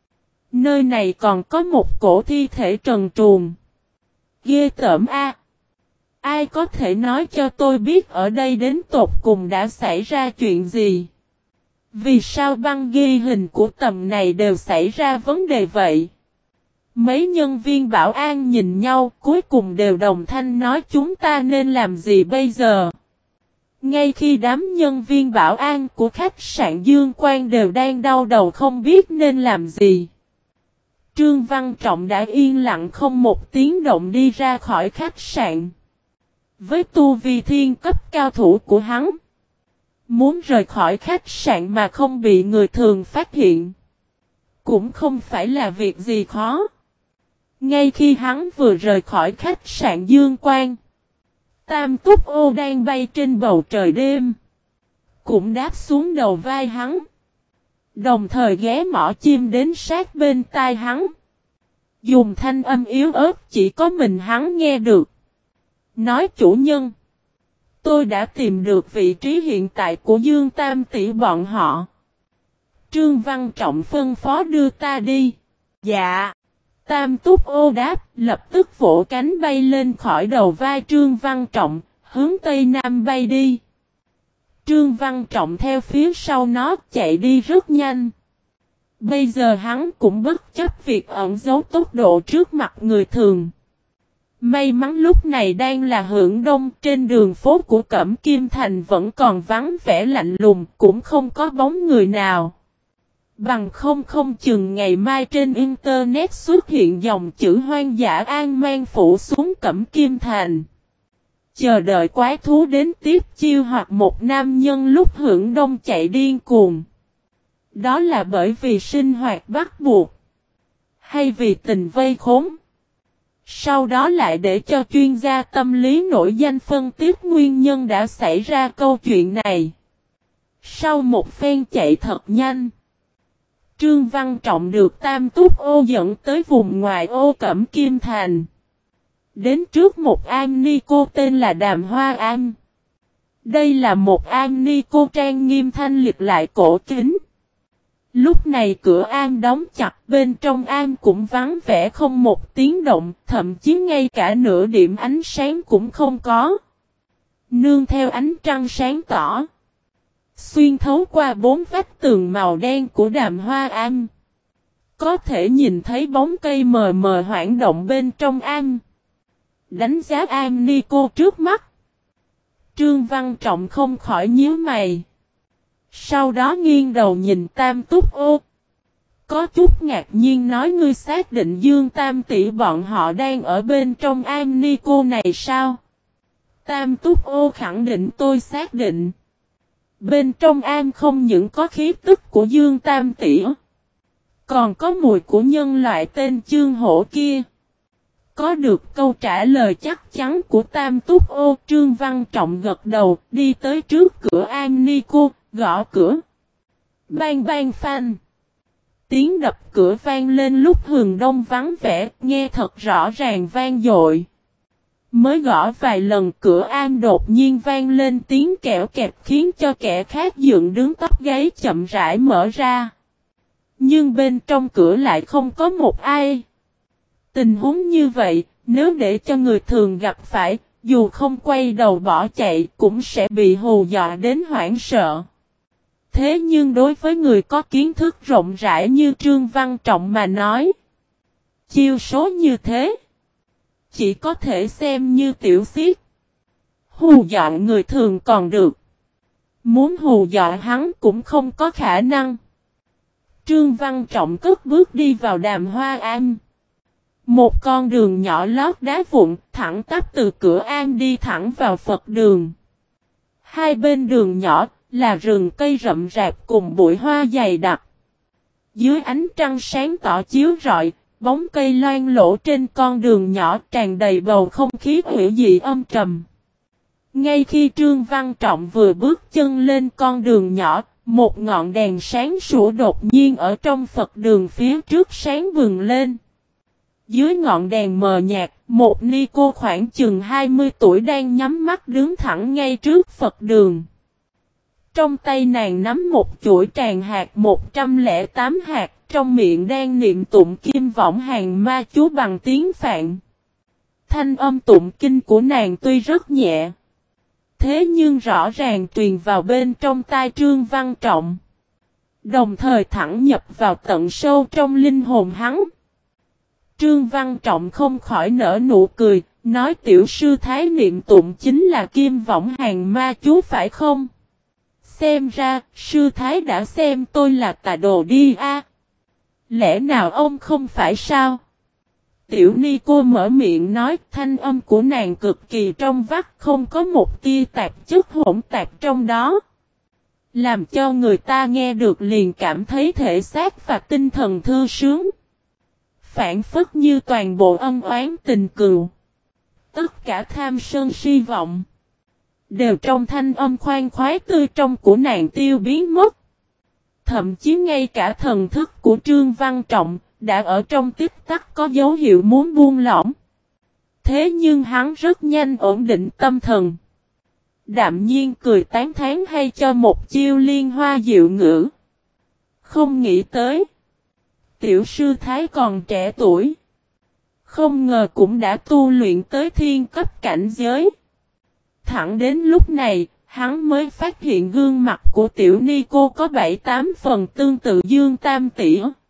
Nơi này còn có một cổ thi thể trần truồng. Ghê tởm a. Ai có thể nói cho tôi biết ở đây đến tột cùng đã xảy ra chuyện gì? Vì sao băng ghi hình của tầm này đều xảy ra vấn đề vậy? Mấy nhân viên bảo an nhìn nhau cuối cùng đều đồng thanh nói chúng ta nên làm gì bây giờ? Ngay khi đám nhân viên bảo an của khách sạn Dương Quang đều đang đau đầu không biết nên làm gì. Trương Văn Trọng đã yên lặng không một tiếng động đi ra khỏi khách sạn. Với tu vi thiên cấp cao thủ của hắn, muốn rời khỏi khách sạn mà không bị người thường phát hiện, cũng không phải là việc gì khó. Ngay khi hắn vừa rời khỏi khách sạn Dương Quang, Tam Túc Ô đang bay trên bầu trời đêm, cũng đáp xuống đầu vai hắn. Đồng thời ghé mỏ chim đến sát bên tai hắn. Dùng thanh âm yếu ớt chỉ có mình hắn nghe được. Nói chủ nhân, tôi đã tìm được vị trí hiện tại của Dương Tam tỷ bọn họ. Trương Văn Trọng phân phó đưa ta đi. Dạ. Tam Túc Ô đáp, lập tức vỗ cánh bay lên khỏi đầu vai Trương Văn Trọng, hướng Tây Nam bay đi. Trương Văn Trọng theo phía sau nó chạy đi rất nhanh. Bây giờ hắn cũng bất chấp việc ẩn giấu tốc độ trước mặt người thường. May mắn lúc này đang là hưởng đông, trên đường phố của Cẩm Kim Thành vẫn còn vắng vẻ lạnh lùng, cũng không có bóng người nào. Bằng không không chừng ngày mai trên Internet xuất hiện dòng chữ hoang dã an mang phủ xuống Cẩm Kim Thành. Chờ đợi quái thú đến tiếp chiêu hoặc một nam nhân lúc hưởng đông chạy điên cuồng. Đó là bởi vì sinh hoạt bắt buộc. Hay vì tình vây khốn. Sau đó lại để cho chuyên gia tâm lý nổi danh phân tích nguyên nhân đã xảy ra câu chuyện này. Sau một phen chạy thật nhanh, Trương Văn Trọng được Tam Túc Ô dẫn tới vùng ngoài ô Cẩm Kim Thành. Đến trước một am ni cô tên là Đàm Hoa Am. Đây là một am ni cô trang nghiêm thanh lịch lại cổ kính. Lúc này cửa am đóng chặt, bên trong am cũng vắng vẻ không một tiếng động, thậm chí ngay cả nửa điểm ánh sáng cũng không có. Nương theo ánh trăng sáng tỏ, xuyên thấu qua bốn vách tường màu đen của Đàm Hoa Am, có thể nhìn thấy bóng cây mờ mờ hoạt động bên trong am. Đánh giá am ni cô trước mắt, Trương Văn Trọng không khỏi nhíu mày. Sau đó nghiêng đầu nhìn Tam Túc Ô. Có chút ngạc nhiên nói ngươi xác định Dương Tam tỷ bọn họ đang ở bên trong am ni cô này sao? Tam Túc Ô khẳng định tôi xác định. Bên trong am không những có khí tức của Dương Tam tỷ, còn có mùi của nhân loại tên Chương Hổ kia. Có được câu trả lời chắc chắn của Tam Túc Ô, Trương Văn Trọng gật đầu, đi tới trước cửa am ni cô, gõ cửa. Bang bang phanh. Tiếng đập cửa vang lên lúc hừng đông vắng vẻ, nghe thật rõ ràng vang dội. Mới gõ vài lần cửa am đột nhiên vang lên tiếng kẹo kẹt khiến cho kẻ khác dựng đứng tóc gáy chậm rãi mở ra. Nhưng bên trong cửa lại không có một ai. Tình huống như vậy, nếu để cho người thường gặp phải, dù không quay đầu bỏ chạy cũng sẽ bị hù dọa đến hoảng sợ. Thế nhưng đối với người có kiến thức rộng rãi như Trương Văn Trọng mà nói, chiêu số như thế chỉ có thể xem như tiểu xiết. Hù dọa người thường còn được, muốn hù dọa hắn cũng không có khả năng. Trương Văn Trọng cất bước đi vào Đàm Hoa Am. Một con đường nhỏ lót đá vụn thẳng tắp từ cửa am đi thẳng vào Phật đường. Hai bên đường nhỏ là rừng cây rậm rạp cùng bụi hoa dày đặc. Dưới ánh trăng sáng tỏ chiếu rọi, bóng cây loang lổ trên con đường nhỏ tràn đầy bầu không khí hữu dị âm trầm. Ngay khi Trương Văn Trọng vừa bước chân lên con đường nhỏ, một ngọn đèn sáng sủa đột nhiên ở trong Phật đường phía trước sáng bừng lên. Dưới ngọn đèn mờ nhạt, một ni cô khoảng chừng hai mươi tuổi đang nhắm mắt đứng thẳng ngay trước Phật đường. Trong tay nàng nắm một chuỗi tràng hạt một trăm lẻ tám hạt, trong miệng đang niệm tụng kim võng hàng ma chú bằng tiếng Phạn. Thanh âm tụng kinh của nàng tuy rất nhẹ, thế nhưng rõ ràng truyền vào bên trong tai Trương Văn Trọng, đồng thời thẳng nhập vào tận sâu trong linh hồn hắn. Trương Văn Trọng không khỏi nở nụ cười, nói tiểu sư thái niệm tụng chính là kim võng hàng ma chú phải không? Xem ra, sư thái đã xem tôi là tà đồ đi a. À. Lẽ nào ông không phải sao? Tiểu ni cô mở miệng nói, thanh âm của nàng cực kỳ trong vắt, không có một tia tạp chất hỗn tạp trong đó. Làm cho người ta nghe được liền cảm thấy thể xác và tinh thần thư sướng. Phản phất như toàn bộ ân oán tình cừu, tất cả tham sân si vọng, đều trong thanh âm khoan khoái tươi trong của nàng tiêu biến mất. Thậm chí ngay cả thần thức của Trương Văn Trọng đã ở trong tích tắc có dấu hiệu muốn buông lỏng. Thế nhưng hắn rất nhanh ổn định tâm thần. Đạm nhiên cười tán thán hay cho một chiêu liên hoa diệu ngữ. Không nghĩ tới, tiểu sư thái còn trẻ tuổi, không ngờ cũng đã tu luyện tới thiên cấp cảnh giới. Thẳng đến lúc này, hắn mới phát hiện gương mặt của tiểu ni cô có bảy tám phần tương tự Dương Tam tỷ.